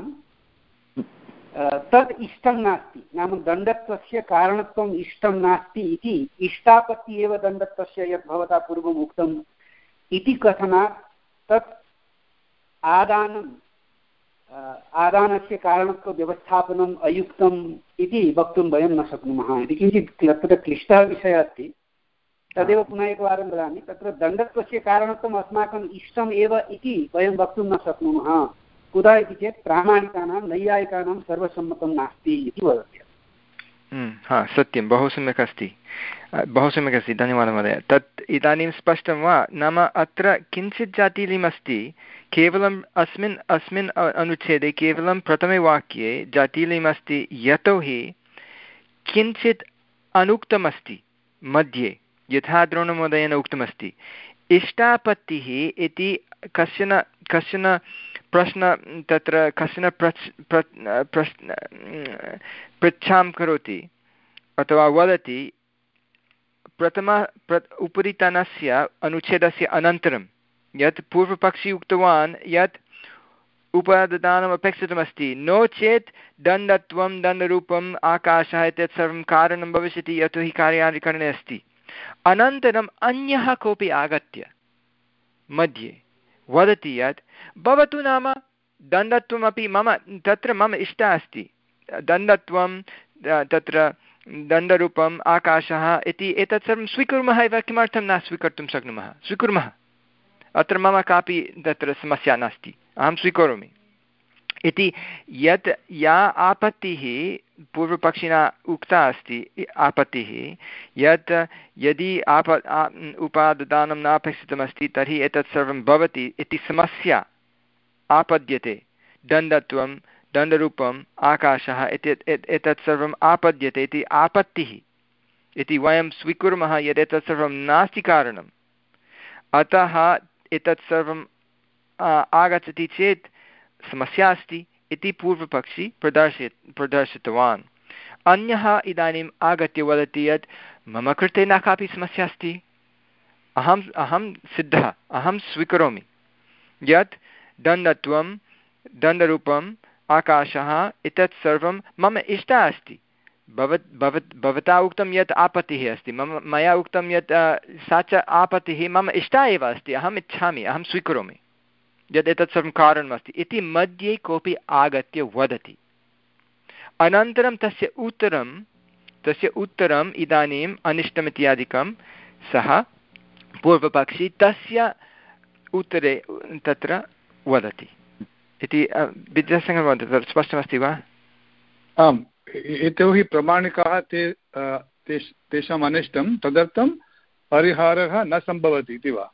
तद् इष्टं नास्ति, नाम दण्डत्वस्य कारणत्वम् इष्टं नास्ति इति इष्टापत्ति एव दण्डत्वस्य यत् भवता पूर्वम् उक्तम् इति कथनात् तत् आदानम् आदानस्य कारणत्वव्यवस्थापनम् अयुक्तम् इति वक्तुं वयं न शक्नुमः इति किञ्चित् तत्र क्लिष्टः विषयः अस्ति। तदेव पुनः एकवारं वदामि, तत्र दण्डत्वस्य कारणत्वम् अस्माकम् इष्टम् एव इति वयं वक्तुं न शक्नुमः। कुतः इति चेत् प्रामाणिकानां नैयायिकानां सर्वसम्मतं नास्ति इति वदति। हा सत्यं, बहु सम्यक् अस्ति, बहु सम्यक् अस्ति, धन्यवादः महोदय। तत् इदानीं स्पष्टं वा? नाम अत्र किञ्चित् जातीयम् अस्ति, केवलम् अस्मिन् अस्मिन् अनुच्छेदे केवलं प्रथमे वाक्ये जातीयम् अस्ति, यतोहि किञ्चित् अनुक्तमस्ति मध्ये, यथा द्रोणमहोदयेन उक्तमस्ति, इष्टापत्तिः इति कश्चन कश्चन प्रश्न तत्र कश्चन प्रश् प्रश्न पृच्छां करोति अथवा वदति प्रथम प्र उपरितनस्य अनुच्छेदस्य अनन्तरं यत् पूर्वपक्षी उक्तवान् यत् उपादानम् अपेक्षितमस्ति, नो चेत् दण्डत्वं दण्डरूपम् आकाशः एतत् सर्वं कारणं भविष्यति यतोहि कार्यादिकरणे अस्ति। अनन्तरम् अन्यः कोऽपि आगत्य मध्ये वदति यत् भवतु नाम दण्डत्वमपि मम तत्र मम इष्टा अस्ति, दण्डत्वं तत्र दण्डरूपम् आकाशः इति एतत् सर्वं स्वीकुर्मः एव, किमर्थं न स्वीकर्तुं शक्नुमः, स्वीकुर्मः, अत्र मम कापि तत्र समस्या नास्ति, अहं स्वीकरोमि इति यत् या आपत्तिः पूर्वपक्षिणा उक्ता अस्ति, आपत्तिः यत् यदि आप उपादानं नापेक्षितमस्ति तर्हि एतत् सर्वं भवति इति समस्या आपद्यते, दण्डत्वं दण्डरूपम् आकाशः एतत् सर्वम् आपद्यते इति आपत्तिः इति वयं स्वीकुर्मः यत् एतत् सर्वं नास्ति कारणम्, अतः एतत् सर्वम् आगच्छति चेत् समस्या अस्ति इति पूर्वपक्षी प्रदर्शि प्रदर्शितवान्। अन्यः इदानीम् आगत्य वदति यत् मम कृते न कापि समस्या अस्ति, अहम् अहं सिद्धः, अहं स्वीकरोमि यत् दण्डत्वं दण्डरूपम् आकाशः एतत् सर्वं मम इष्टा अस्ति। भवत् भवत् भवता उक्तं यत् आपत्तिः अस्ति, मम मया उक्तं यत् सा च आपत्तिः मम इष्टा एव अस्ति, अहम् इच्छामि, अहं स्वीकरोमि यत् एतत् सर्वं कारणमस्ति इति मध्ये कोऽपि आगत्य वदति। अनन्तरं तस्य उत्तरं तस्य उत्तरम् इदानीम् अनिष्टम् इत्यादिकं सः पूर्वपक्षी तस्य उत्तरे तत्र वदति इति विद्यासागरः वदति। तत् स्पष्टमस्ति वा? आम्, यतोहि प्रमाणिकाः ते तेषाम् अनिष्टं तदर्थं परिहारः न सम्भवति इति वा?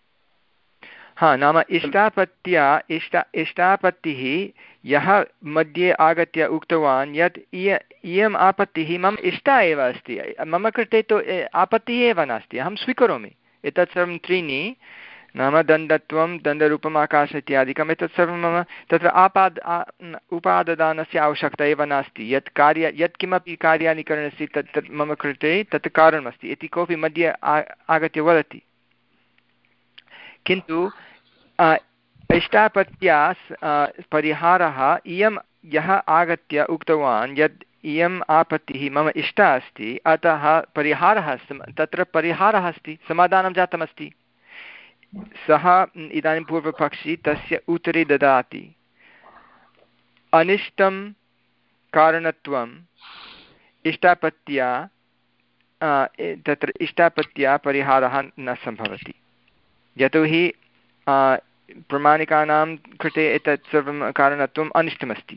हा, नाम इष्टापत्त्या इष्टा इष्टापत्तिः यः मध्ये आगत्य उक्तवान् यत् इय इयम् आपत्तिः मम इष्टा एव अस्ति, मम कृते तु आपत्तिः एव नास्ति, अहं स्वीकरोमि एतत् सर्वं त्रीणि, नाम दण्डत्वं दण्डरूपम् आकाश इत्यादिकम् एतत् सर्वं मम तत्र आपाद उपादानस्य आवश्यकता एव नास्ति, यत् कार्य यत्किमपि कार्याणि करणस्य तत् तत् मम कृते तत् कारणमस्ति इति कोऽपि मध्ये आगत्य वदति। किन्तु इष्टापत्त्या परिहारः इयं यः आगत्य उक्तवान् यत् इयम् आपत्तिः मम इष्टा अस्ति, अतः परिहारः तत्र परिहारः अस्ति, समाधानं जातमस्ति। सः इदानीं पूर्वपक्षी तस्य उत्तरे ददाति अनिष्टं कारणत्वम् इष्टापत्त्या तत्र इष्टापत्त्या परिहारः न सम्भवति, यतोहि प्रामाणिकानां कृते एतत् सर्वं कारणत्वम् अनिष्टमस्ति।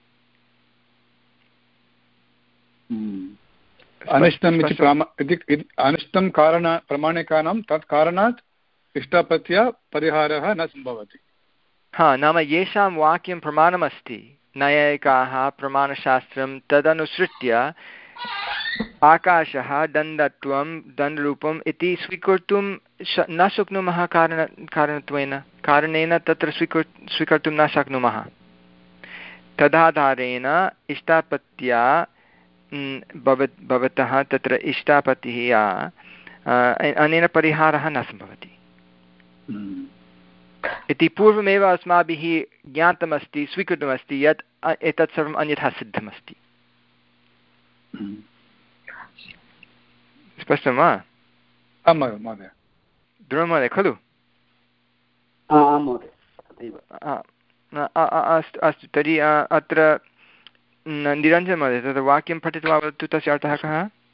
अनिष्टम् इति अनिष्टं कारण प्रामाणिकानां तत् कारणात् इष्टापत्त्या परिहारः न सम्भवति। हा, नाम येषां वाक्यं प्रमाणमस्ति, नैयायिकाः प्रमाणशास्त्रं तदनुसृत्य आकाशः दण्डत्वं दण्डरूपम् इति स्वीकर्तुं न शक्नुमः, कारण कारणत्वेन कारणेन तत्र स्वीकृ स्वीकर्तुं न शक्नुमः। तदाधारेण इष्टापत्त्या भवत् भवतः तत्र इष्टापत्तिः या अनेन परिहारः न सम्भवति इति पूर्वमेव अस्माभिः ज्ञातमस्ति स्वीकृतमस्ति यत् एतत् सर्वम् अन्यथा सिद्धमस्ति। स्पष्टं वा? आं महोदय। दृढमहोदय खलु? आं महोदय। अस्तु अस्तु तर्हि अत्र निरञ्जनमहोदय तत्र वाक्यं पठित्वा वदतु तस्य अर्थः कः?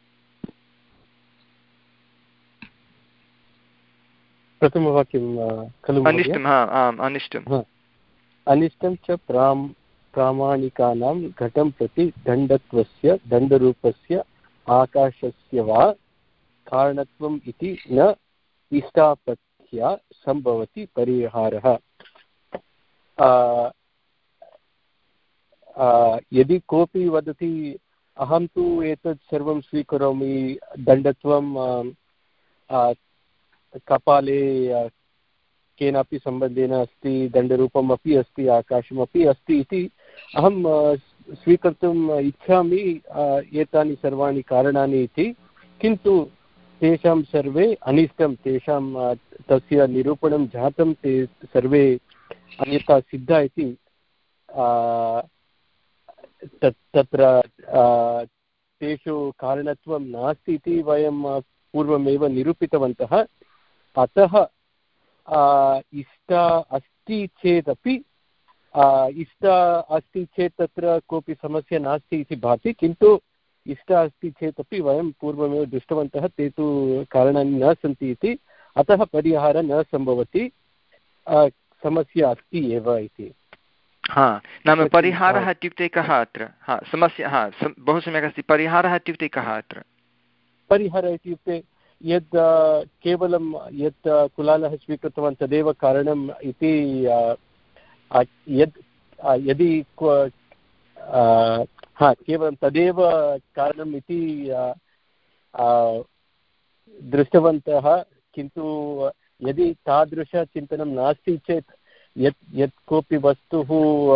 प्रथमवाक्यं खलु? अनिष्टं हा आम् अनिष्टम् अनिष्टं च प्राम् प्रामाणिकानां घटं प्रति दण्डत्वस्य दण्डरूपस्य आकाशस्य वा कारणत्वम् इति न इष्टापत्या सम्भवति परिहारः। यदि कोऽपि वदति अहं तु एतत् सर्वं स्वीकरोमि, दण्डत्वं कपाले केनापि सम्बन्धेन अस्ति, दण्डरूपम् अपि अस्ति, आकाशमपि अस्ति इति अहं स्वीकर्तुम् इच्छामि एतानि सर्वाणि कारणानि इति, किन्तु तेषां सर्वे अनिष्टं, तेषां तस्य निरूपणं जातं, ते सर्वे अन्यथा सिद्धा इति तत्र तेषु कारणत्वं नास्ति इति वयं पूर्वमेव निरूपितवन्तः। अतः इष्टा अस्ति चेदपि इष्टा अस्ति चेत् तत्र कोऽपि समस्या नास्ति इति भाति, किन्तु इष्टा अस्ति चेदपि वयं पूर्वमेव दृष्टवन्तः ते तु कारणानि न सन्ति इति, अतः परिहारः न सम्भवति, समस्या अस्ति एव इति। हा नाम परिहारः इत्युक्ते कः अत्र? हा समस्या, हा बहु सम्यक् अस्ति। परिहारः इत्युक्ते कः अत्र? परिहारः इत्युक्ते यद् केवलं यत् कुलालः स्वीकृतवान् तदेव कारणम् इति, यद् यदि हा केवलं तदेव कारणम् इति दृष्टवन्तः, किन्तु यदि तादृशचिन्तनं नास्ति चेत् यत् यत् कोऽपि वस्तुः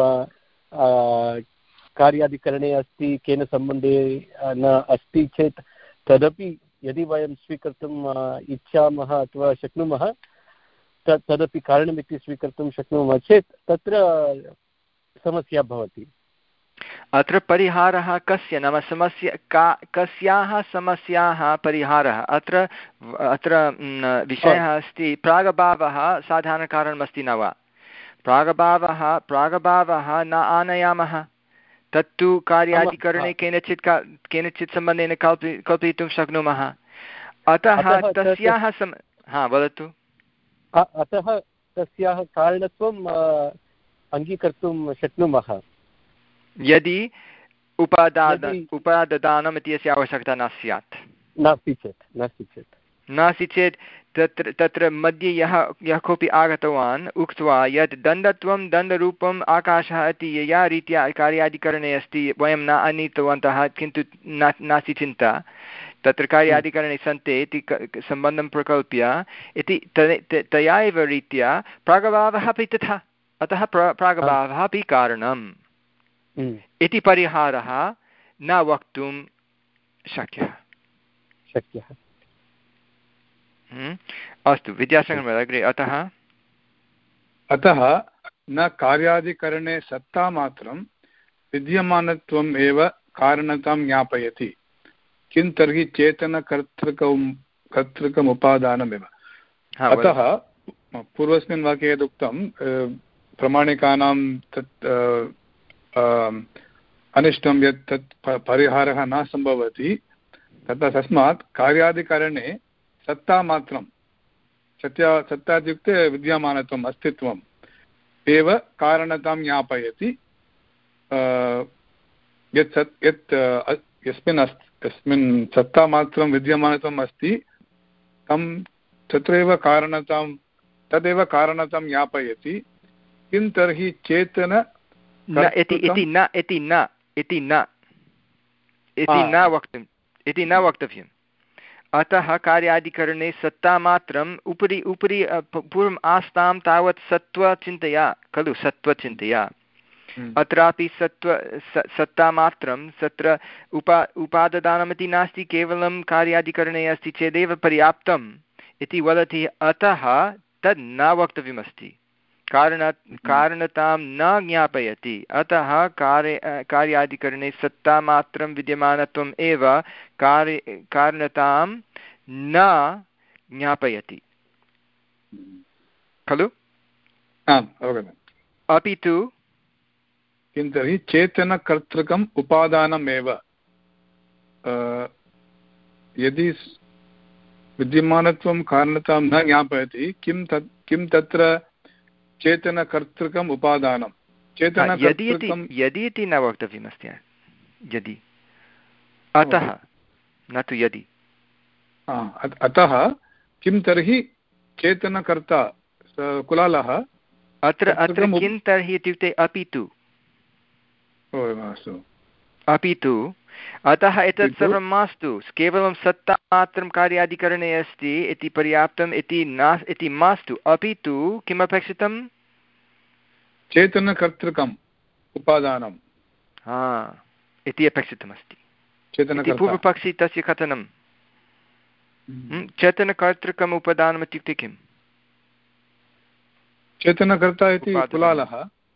कार्यादिकरणे अस्ति, केन सम्बन्धे न अस्ति चेत् तदपि यदि वयं स्वीकर्तुम् इच्छामः अथवा शक्नुमः, तत् तदपि कारणमिति स्वीकर्तुं शक्नुमः चेत् तत्र समस्या भवति। अत्र परिहारः कस्य? नाम समस्या का, कस्याः समस्याः परिहारः? अत्र अत्र विषयः अस्ति प्रागभावः साधारणकारणमस्ति न वा? प्रागभावः प्रागभावः न आनयामः, तत्तु कार्यादिकरणे केनचित् का केनचित् सम्बन्धेन कल्पि कल्पयितुं शक्नुमः। अतः तस्याः सम हा वदतु। अतः तस्याः कारणत्वम् अङ्गीकर्तुं शक्नुमः यदि उपादान उपादानम् इत्यस्य आवश्यकता न स्यात्। नास्ति चेत् नास्ति चेत् नास्ति चेत् तत्र तत्र मध्ये यः यः कोऽपि आगतवान् उक्त्वा यत् दण्डत्वं दण्डरूपम् आकाशः इति यया रीत्या कार्यादिकरणे अस्ति वयं न आनीतवन्तः, किन्तु न नास्ति चिन्ता, तत्र कार्यादिकरणे सन्ति इति सम्बन्धं प्रकल्प्य इति तया एव रीत्या प्रागभावः अपि तथा, अतः प्र प्रागभावः अपि कारणम् इति परिहारः न वक्तुं शक्यः शक्यः अस्तु विद्यासागरः अग्रे। अतः अतः न कार्यादिकरणे सत्तामात्रं विद्यमानत्वम् एव कारणतां ज्ञापयति, किं तर्हि चेतनकर्तृकं कर्तृकमुपादानमेव। अतः पूर्वस्मिन् वाक्ये यदुक्तं प्रमाणिकानां तत् अनिष्टं यत् तत् परिहारः न सम्भवति, तथा तस्मात् कार्यादिकरणे सत्तामात्रं, सत्या सत्ता इत्युक्ते विद्यमानत्वम् अस्तित्वम् एव कारणतां ज्ञापयति, यत् सत् यत् यस्मिन् अस्ति यस्मिन् सत्तामात्रं विद्यमानत्वम् अस्ति तं तत्रैव कारणतां तदेव कारणतां ज्ञापयति, किं तर्हि चेतन इति न इति न इति न इति न वक्तुम् इति न वक्तव्यम्। अतः कार्यादिकरणे सत्तामात्रम् उपरि उपरि पूर्वम् आस्तां तावत् सत्त्वचिन्तया खलु, सत्त्वचिन्तया अत्रापि सत्त्व सत्तामात्रं तत्र उपा उपाददानमिति नास्ति, केवलं कार्यादिकरणे अस्ति चेदेव पर्याप्तम् इति वदति। अतः तद् न वक्तव्यमस्ति, कारणं कारणतां न ज्ञापयति। अतः कार्य कार्यादिकरणे सत्तामात्रं विद्यमानत्वम् एव कार्य कारणतां न ज्ञापयति खलु? अपि तु किं तर्हि चेतनकर्तृकम् उपादानमेव यदि विद्यमानत्वं कारणतां न ज्ञापयति, किं तत् किं तत्र चेतनकर्तृकम् उपादानं चेतनकर्तृकं यदि इति न वक्तव्यमस्ति, यदि, अतः न तु यदि। अतः किं तर्हि चेतनकर्ता कुलालः अत्र अत्र किं तर्हि इत्युक्ते अपि तु अपि तु अतः एतत् सर्वं मास्तु, केवलं सत्तामात्रं कार्यादिकरणे अस्ति इति पर्याप्तम् इति न इति मास्तु, अपि तु किमपेक्षितं? चेतनकर्तृकम् उपादानं हा इति अपेक्षितमस्ति। पूर्वपक्षी तस्य कथनं चेतनकर्तृकम् उपादानम् इत्युक्ते किम्? चेतनकर्ता इति कुलालः,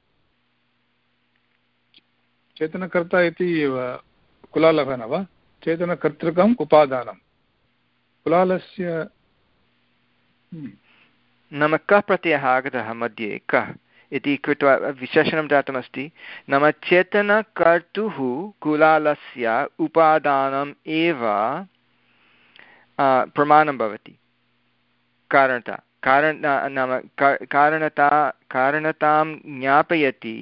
चेतनकर्ता इति कुलालः न वा? चेतनकर्तृकम् उपादानं कुलालस्य नाम कः प्रत्ययः आगतः मध्ये, कः इति कृत्वा विशेषणं जातमस्ति। नाम चेतनकर्तुः कुलालस्य उपादानम् एव प्रमाणं भवति कारणता कारण नाम कारणता कारणतां ज्ञापयति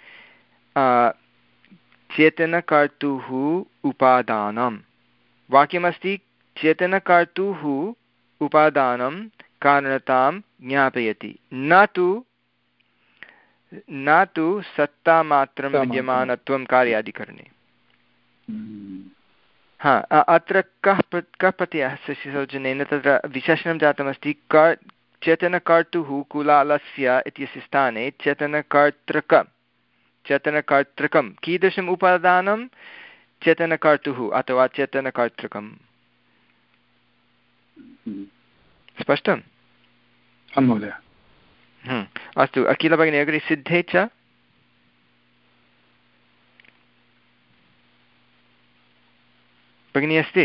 चेतनकर्तुः उपादानं। वाक्यमस्ति चेतनकर्तुः उपादानं कारणतां ज्ञापयति, न तु न तु सत्तामात्रं विद्यमानत्वं कार्यादिकरणे। हा अत्र कः कः प्रत्ययः सौजन्येन तत्र विशेषणं जातमस्ति कर् चेतनकर्तुः कुलालस्य इत्यस्य स्थाने चेतनकर्तृक चेतनकर्तृकं कीदृशम् उपादानं? चेतनकर्तुः अथवा चेतनकर्तृकम्। स्पष्टम्? आं महोदय। अस्तु, अखिल भगिनी अग्रे सिद्धे च भगिनी अस्ति?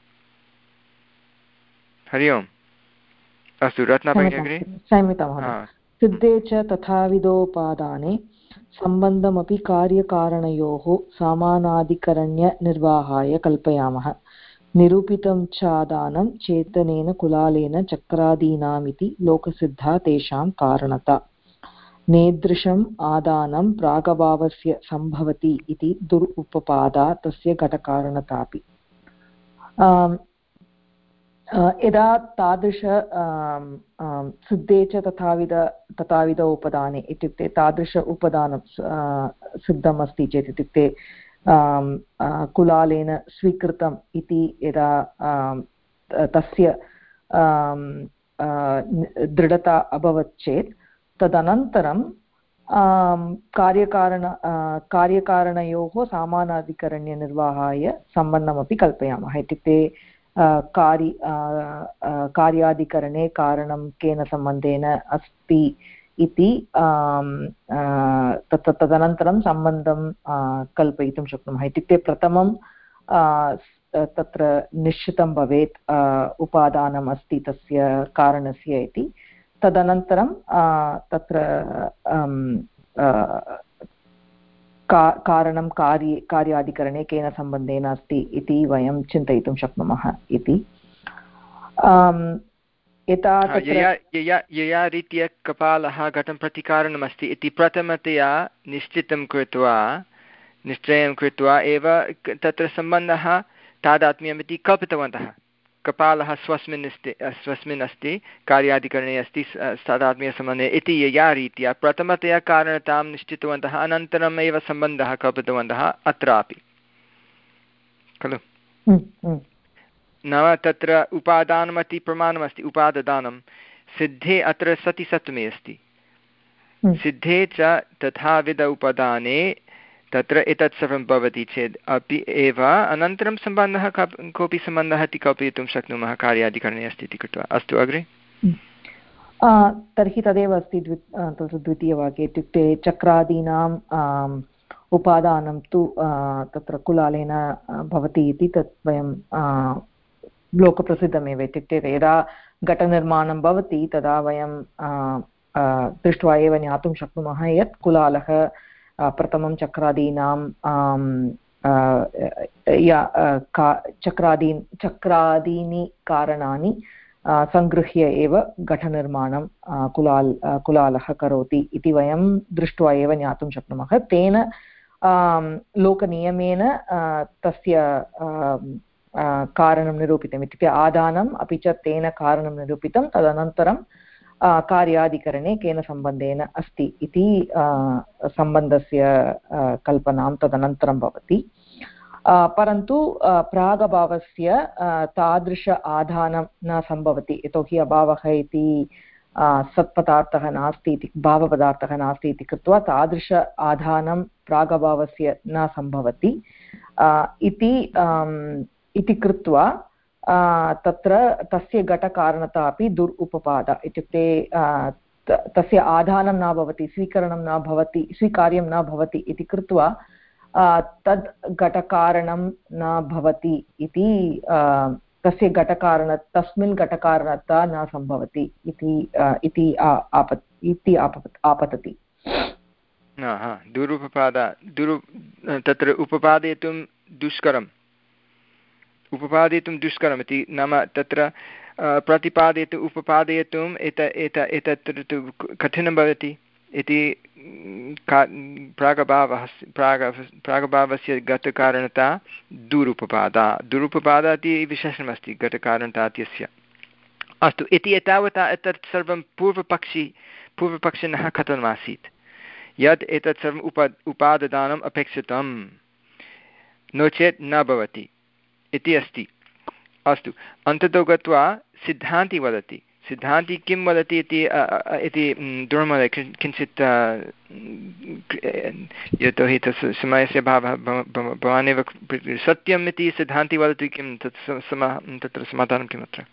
हरि ओम्। अस्तु, रत्ना भगिनी अग्रे। सिद्धे च तथाविधोपादाने सम्बन्धमपि कार्यकारणयोः सामानाधिकरण्यनिर्वाहाय कल्पयामः। निरूपितं चादानं चेतनेन कुलालेन चक्रादीनामिति लोकसिद्धा तेषां कारणता। नेदृशम् आदानं प्रागभावस्य सम्भवति इति दुर् उपपादा तस्य घटकारणतापि। यदा तादृश सिद्धे च तथाविध तथाविध उपदाने इत्युक्ते तादृश उपदानं सिद्धमस्ति चेत् इत्युक्ते कुलालेन स्वीकृतम् इति यदा तस्य दृढता अभवत् चेत् तदनन्तरं कार्यकारण कार्यकारणयोः समानाधिकरण्यनिर्वाहाय सम्बन्धमपि कल्पयामः। इत्युक्ते कार्य कार्याधिकरणे कारणं केन सम्बन्धेन अस्ति इति तत् तदनन्तरं सम्बन्धं कल्पयितुं शक्नुमः। इत्युक्ते प्रथमं तत्र निश्चितं भवेत् उपादानम् अस्ति तस्य कारणस्य इति, तदनन्तरं तत्र का कारणं कार्ये कार्याधिकरणे केन सम्बन्धेन अस्ति इति वयं चिन्तयितुं शक्नुमः इति। यया यया रीत्या कपालः घटं प्रति कारणमस्ति इति प्रथमतया निश्चितं कृत्वा निश्चयं कृत्वा एव तत्र सम्बन्धः तादात्म्यमिति कल्पितवन्तः। कपालः स्वस्मिन् अस्ति स्वस्मिन् अस्ति कार्यादिकरणे अस्ति तादात्म्यसम्बन्धे इति यया रीत्या प्रथमतया कारणतां निश्चितवन्तः, अनन्तरम् एव सम्बन्धः कल्पितवन्तः अत्रापि खलु। नाम तत्र उपादानमति प्रमाणमस्ति, उपाददानं सिद्धे अत्र सति सप्तमी अस्ति, सिद्धे च तथाविध उपदाने तत्र एतत् सर्वं भवति चेत् अपि एव अनन्तरं सम्बन्धः कोऽपि सम्बन्धः इति कल्पयितुं शक्नुमः कार्यादिकरणे अस्ति इति कृत्वा। अस्तु अग्रे। तर्हि तदेव अस्ति द्वि तत्र द्वितीयवाक्ये इत्युक्ते चक्रादीनाम् उपादानं तु तत्र कुलालेन भवति इति तत् वयं लोकप्रसिद्धमेव। इत्युक्ते यदा घटनिर्माणं भवति तदा वयं दृष्ट्वा एव ज्ञातुं शक्नुमः यत् कुलालः प्रथमं चक्रादीनां चक्रादीन् चक्रादीनि कारणानि सङ्गृह्य एव घटनिर्माणं कुलाल् कुलालः करोति इति वयं दृष्ट्वा एव ज्ञातुं शक्नुमः। तेन लोकनियमेन तस्य कारणं निरूपितम् इत्युक्ते आदानम् अपि च तेन कारणं निरूपितं। तदनन्तरं कार्यादिकरणे केन सम्बन्धेन अस्ति इति सम्बन्धस्य कल्पनां तदनन्तरं भवति। परन्तु प्रागभावस्य तादृश आधानं न सम्भवति, यतोहि अभावः इति सत्पदार्थः नास्ति इति भावपदार्थः नास्ति इति कृत्वा तादृश आधानं प्रागभावस्य न सम्भवति इति इति कृत्वा तत्र तस्य घटकारणता अपि दुर् उपपाद। इत्युक्ते तस्य आधानं न भवति, स्वीकरणं न भवति, स्वीकार्यं न भवति इति कृत्वा तद् घटकारणं न भवति इति तस्य घटकारण तस्मिन् घटकारणता न सम्भवति इति आपत् इति आपतति। दुरुपपाद दुरु तत्र उपपादयितुं दुष्करम् उपपादयितुं दुष्करम् इति नाम तत्र प्रतिपादयतु उपपादयितुम् एत एत एतत् तु कठिनं भवति इति प्रागभावः प्राग प्रागभावस्य घटकारणता दुरुपपादा दुरुपपादा इति विशेषणमस्ति घटकारणता इत्यस्य। अस्तु इति एतावता एतत् सर्वं पूर्वपक्षी पूर्वपक्षिणः कथनमासीत् यत् एतत् सर्वम् उप उपादानम् अपेक्षितं नो चेत् न भवति इति अस्ति। अस्तु अन्ततो गत्वा सिद्धान्ती वदति सिद्धान्ती किं वदति इति इति दुर्महोदय किञ्चित् यतोहि तस्य समयस्य अभावः भवानेव सत्यम् इति सिद्धान्ती वदति किं तत् सम तत्र समाधानं किमत्र?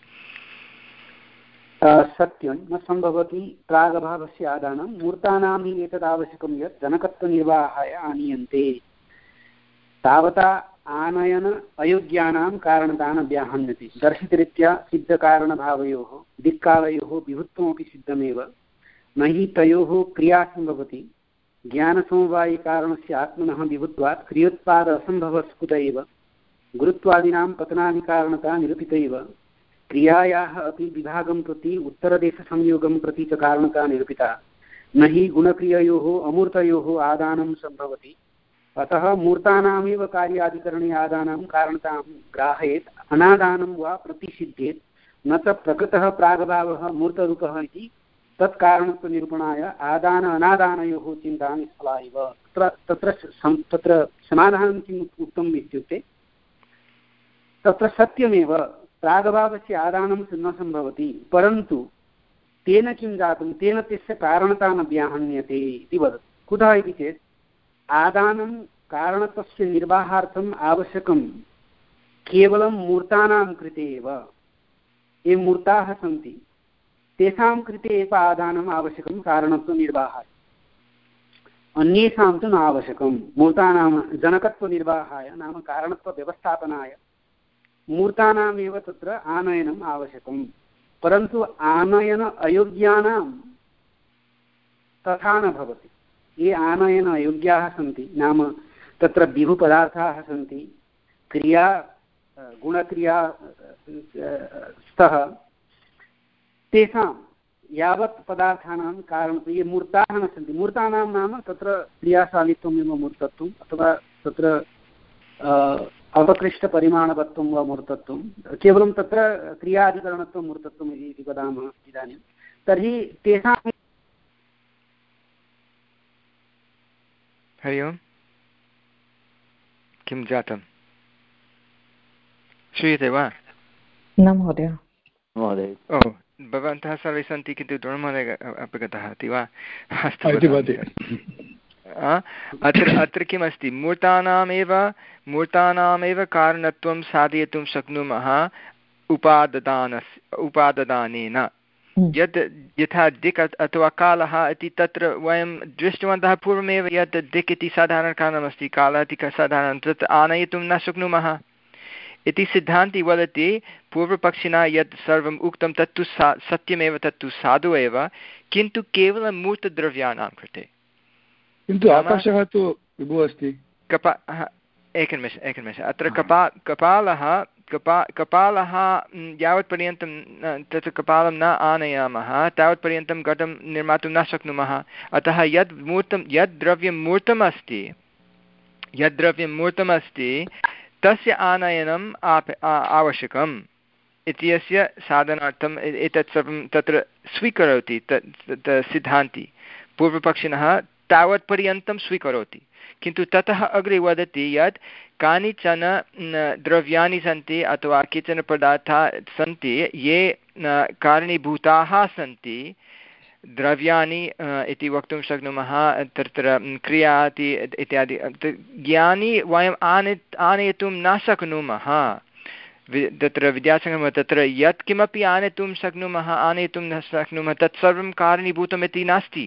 सत्यं न सम्भवति प्रागभावस्य आदानं मूर्तानां हि एतदावश्यकं यत् जनकत्वनिर्वाहाय आनीयन्ते तावता आनयन अयोग्यानां कारणता न व्याहन्यते। दर्शितरीत्या सिद्धकारणभावयोः दिक्कालयोः विभुत्वमपि सिद्धमेव न हि तयोः क्रिया सम्भवति। ज्ञानसमवायिकारणस्य आत्मनः विभुत्वात् क्रियोत्पाद असम्भवस्कुत एव गुरुत्वादीनां पतनादिकारणता निरूपित एव क्रियायाः अपि विभागं प्रति उत्तरदेशसंयोगं प्रति च कारणता निरूपिता न हि गुणक्रिययोः अमूर्तयोः आदानं सम्भवति। अतः मूर्तानामेव कार्यादिकरणे आदानं कारणतां ग्राहयेत् अनादानं वा प्रतिषिध्येत् न च प्रकृतः प्रागभावः मूर्तरूपः इति तत्कारणत्वनिरूपणाय आदान अनादानयोः चिन्ता निष्फला एव। तत्र तत्र समाधानं किम् उक्तम् इत्युक्ते तत्र सत्यमेव प्रागभावस्य आदानं न सम्भवति, परन्तु तेन किं जातं तेन तस्य कारणता न व्याहन्यते इति वदति। कुतः इति चेत् आदानं कारणत्वस्य निर्वाहार्थम् आवश्यकं केवलं मूर्तानां कृते एव। ये मूर्ताः सन्ति तेषां कृते एव आदानम् आवश्यकं कारणत्वनिर्वाहाय, अन्येषां तु न आवश्यकं। मूर्तानां जनकत्वनिर्वाहाय नाम कारणत्वव्यवस्थापनाय मूर्तानामेव तत्र आनयनम् आवश्यकं, परन्तु आनयन अयोग्यानां तथा न भवति। ये आनयन अयोग्याः सन्ति नाम तत्र विभुपदार्थाः सन्ति क्रिया गुणक्रिया स्तः तेषां यावत् पदार्थानां कारणं ये मूर्ताः न सन्ति मूर्तानां नाम तत्र क्रियाशालित्वमेव मूर्तत्वम् अथवा तत्र अपकृष्टपरिमाणवत्वं वा मूर्तत्वं केवलं तत्र क्रियाधिकरणत्वं मूर्तत्वम् इति वदामः इदानीं। तर्हि तेषां हरि ओम् किं जातं श्रूयते वा? न महोदय। महोदय। ओ भवन्तः सर्वे सन्ति किन्तु द्रोणमहोदय अपगतः अस्ति वा? अस्तु अत्र अत्र किमस्ति मूर्तानामेव मूर्तानामेव कारणत्वं साधयितुं शक्नुमः उपाददानस्य उपाददानेन यत् यथा दिक् अथवा कालः इति तत्र वयं दृष्टवन्तः पूर्वमेव यत् दिक् इति साधारणकारणमस्ति कालः इति साधारणं तत् आनयितुं न शक्नुमः इति सिद्धान्ति वदति पूर्वपक्षिणा यत् सर्वम् उक्तं तत्तु सा सत्यमेव तत्तु साधु एव किन्तु केवलं मूर्तद्रव्याणां कृते किन्तु आकाशः तु विभुः अस्ति कपा एकनिमेष एकनिमेष अत्र कपा कपालः कपा कपालः यावत्पर्यन्तं तत् कपालं न आनयामः तावत्पर्यन्तं घटं निर्मातुं न शक्नुमः अतः यद् मूर्तं यद् द्रव्यं मूर्तम् अस्ति यद् द्रव्यं मूर्तम् अस्ति तस्य आनयनम् आप आवश्यकम् इत्यस्य साधनार्थम् एतत् सर्वं तत्र स्वीकरोति तत् सिद्धान्ति पूर्वपक्षिणः तावत्पर्यन्तं स्वीकरोति किन्तु ततः अग्रे वदति यत् कानिचन द्रव्याणि सन्ति अथवा केचन पदार्थाः सन्ति ये कारणीभूताः सन्ति द्रव्याणि इति वक्तुं शक्नुमः तत्र क्रिया इत्यादि यानि वयम् आने आनेतुं न शक्नुमः तत्र विद्यासङ्गमः तत्र यत् किमपि आनेतुं शक्नुमः आनेतुं न शक्नुमः तत्सर्वं कारणीभूतम् इति नास्ति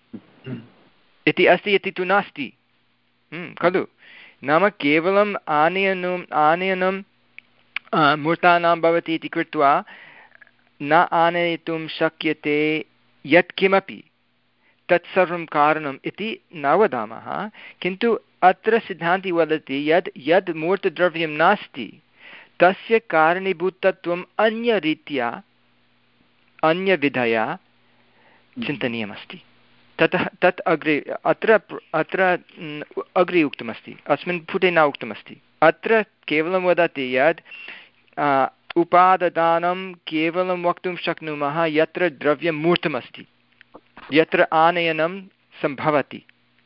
इति अस्ति इति तु नास्ति खलु नाम केवलम् आनयनम् आनयनं मूर्तानां भवति इति कृत्वा न आनयितुं शक्यते यत्किमपि तत्सर्वं कारणम् इति न वदामः किन्तु अत्र सिद्धान्ति वदति यद् यद् मूर्तद्रव्यं नास्ति तस्य कारणीभूतत्वम् अन्यरीत्या अन्यविधया चिन्तनीयमस्ति ततः तत् अग्रे अत्र अत्र अग्रे उक्तमस्ति अस्मिन् पुटे न उक्तमस्ति अत्र केवलं वदति यत् उपाददानं केवलं वक्तुं शक्नुमः यत्र द्रव्यं मूर्तमस्ति यत्र आनयनं सम्भवति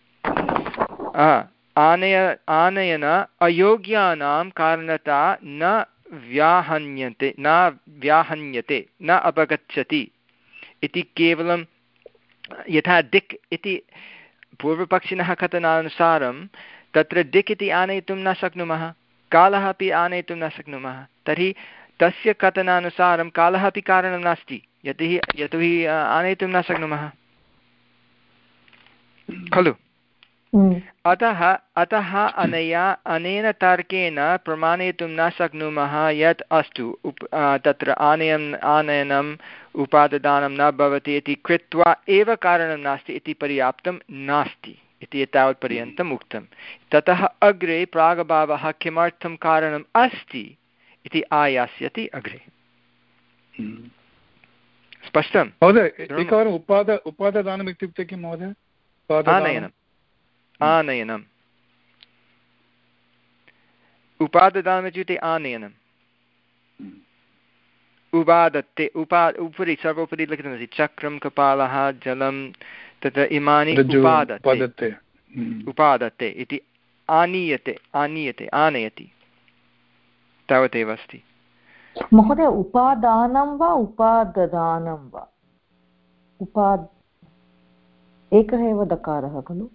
आनय आनयन अयोग्यानां कारणता न व्याहन्यते न व्याहन्यते न अपगच्छति इति केवलं यथा दिक् इति पूर्वपक्षिणः कथनानुसारं तत्र दिक् इति आनयितुं न शक्नुमः कालः अपि आनयितुं न शक्नुमः तर्हि तस्य कथनानुसारं कालः अपि कारणं नास्ति यतोहि यतोहि आनयितुं न शक्नुमः खलु अतः अतः अनया अनेन तर्केण प्रमाणयितुं न शक्नुमः यत् अस्तु उप तत्र आनयम् आनयनम् उपाददानं न भवति इति कृत्वा एव कारणं नास्ति इति पर्याप्तं नास्ति इति एतावत्पर्यन्तम् उक्तं ततः अग्रे प्रागभावः किमर्थं कारणम् अस्ति इति आयास्यति अग्रे स्पष्टं महोदय एकवारम् उपाद उपाददानम् इत्युक्ते किं महोदय आनयनम् आनयनम् उपाददानम् इत्युक्ते आनयनम् उपादत्ते उपा उपरि सर्वोपरि लिखितमस्ति चक्रं कपालः जलं तत्र इमानि उपादत्ते उपादत्ते इति आनीयते आनीयते आनयति तावदेव अस्ति महोदय उपादानं वा उपाददानं वा उपा एकः एव दकारः खलु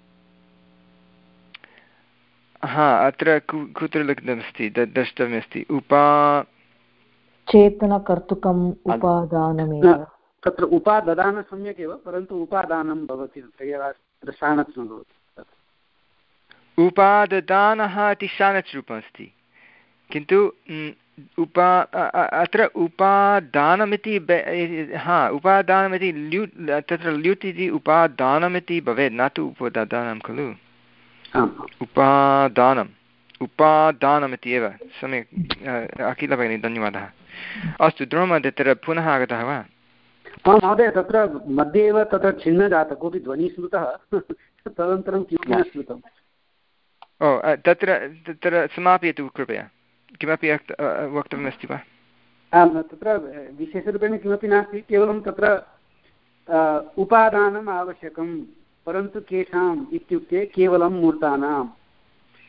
हा अत्र कुत्र लिखितमस्ति तद् द्रष्टव्यमस्ति उपा चेतनकर्तृकम् उपादानमेव तत्र उपाददान सम्यक् एव परन्तु उपादानं भवति तत्र शाणच् न भवति उपाददानः इति शाणच् रूपमस्ति किन्तु उपा अत्र उपादानमिति हा उपादानमिति ल्यु तत्र ल्युट् इति उपादानमिति भवेत् न तु उपादानं खलु उपादानम् उपादानमिति एव सम्यक् अखिल भगिनी धन्यवादः अस्तु द्रोणमहोदय तत्र पुनः आगतः वा महोदय तत्र मध्ये एव तत्र छिन्न जातः कोऽपि ध्वनिः श्रुतः तदनन्तरं किमपि न श्रुतम् ओ तत्र तत्र समापयतु कृपया किमपि वक्तव्यमस्ति वा आम् तत्र विशेषरूपेण किमपि नास्ति केवलं तत्र उपादानम् आवश्यकं परन्तु केषाम् इत्युक्ते केवलं मूर्तानां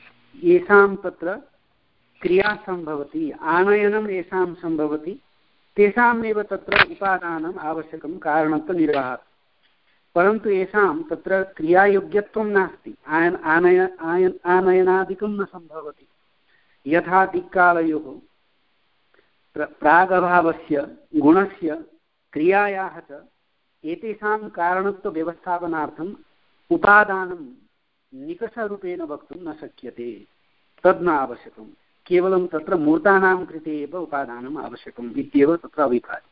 येषां तत्र क्रिया सम्भवति आनयनं येषां सम्भवति तेषामेव तत्र उपादानम् आवश्यकं कारणत्वनिर्वाहात्। परन्तु येषां तत्र क्रियायोग्यत्वं नास्ति, आयन आनय आयन आनयनादिकं न सम्भवति। यथा दिक्कालयोः प्रागभावस्य गुणस्य क्रियायाः च एतेषां कारणत्वव्यवस्थापनार्थम् उपादानं निकषरूपेण वक्तुं न शक्यते, तद् न आवश्यकं। केवलं तत्र मूर्तानां कृते एव उपादानम् आवश्यकम् इत्येव तत्र अभिप्रायः।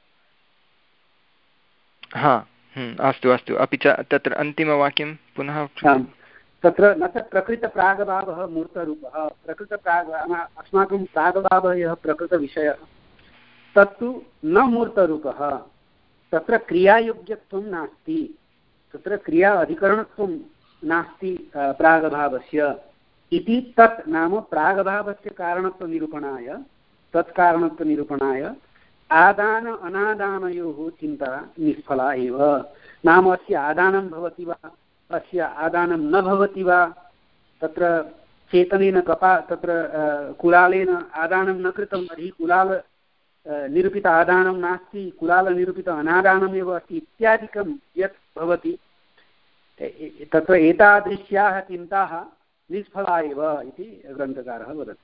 हा, अस्तु अस्तु। अपि च तत्र अन्तिमवाक्यं पुनः तत्र न च प्रकृतप्रागभावः मूर्तरूपः। प्रकृतप्राग अस्माकं प्रागभावः यः प्रकृतविषयः तत्तु न मूर्तरूपः। तत्र क्रियायोग्यत्वं नास्ति, तत्र क्रिया अधिकरणत्वं नास्ति प्रागभावस्य इति। तत् नाम प्रागभावस्य कारणत्वनिरूपणाय तत्कारणत्वनिरूपणाय आदान अनादानयोः चिन्ता निष्फला एव। नाम अस्य आदानं भवति वा अस्य आदानं न भवति वा, तत्र चेतनेन कपा तत्र कुलालेन आदानं न कृतं तर्हि कुलाल निरूपित आदानं नास्ति, कुलालनिरूपित अनादानमेव अस्ति इत्यादिकं यत् भवति तत्र एतादृश्याः चिन्ताः निष्फला एव इति ग्रन्थकारः वदति।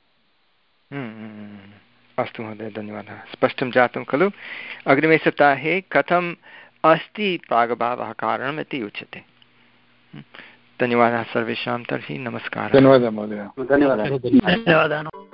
अस्तु महोदय, धन्यवादः। स्पष्टं जातं खलु? अग्रिमे सप्ताहे कथम् अस्ति प्रागभावः कारणम् इति उच्यते। धन्यवादः सर्वेषां। तर्हि नमस्कारः। धन्यवादः महोदय। धन्यवादः। धन्यवादः।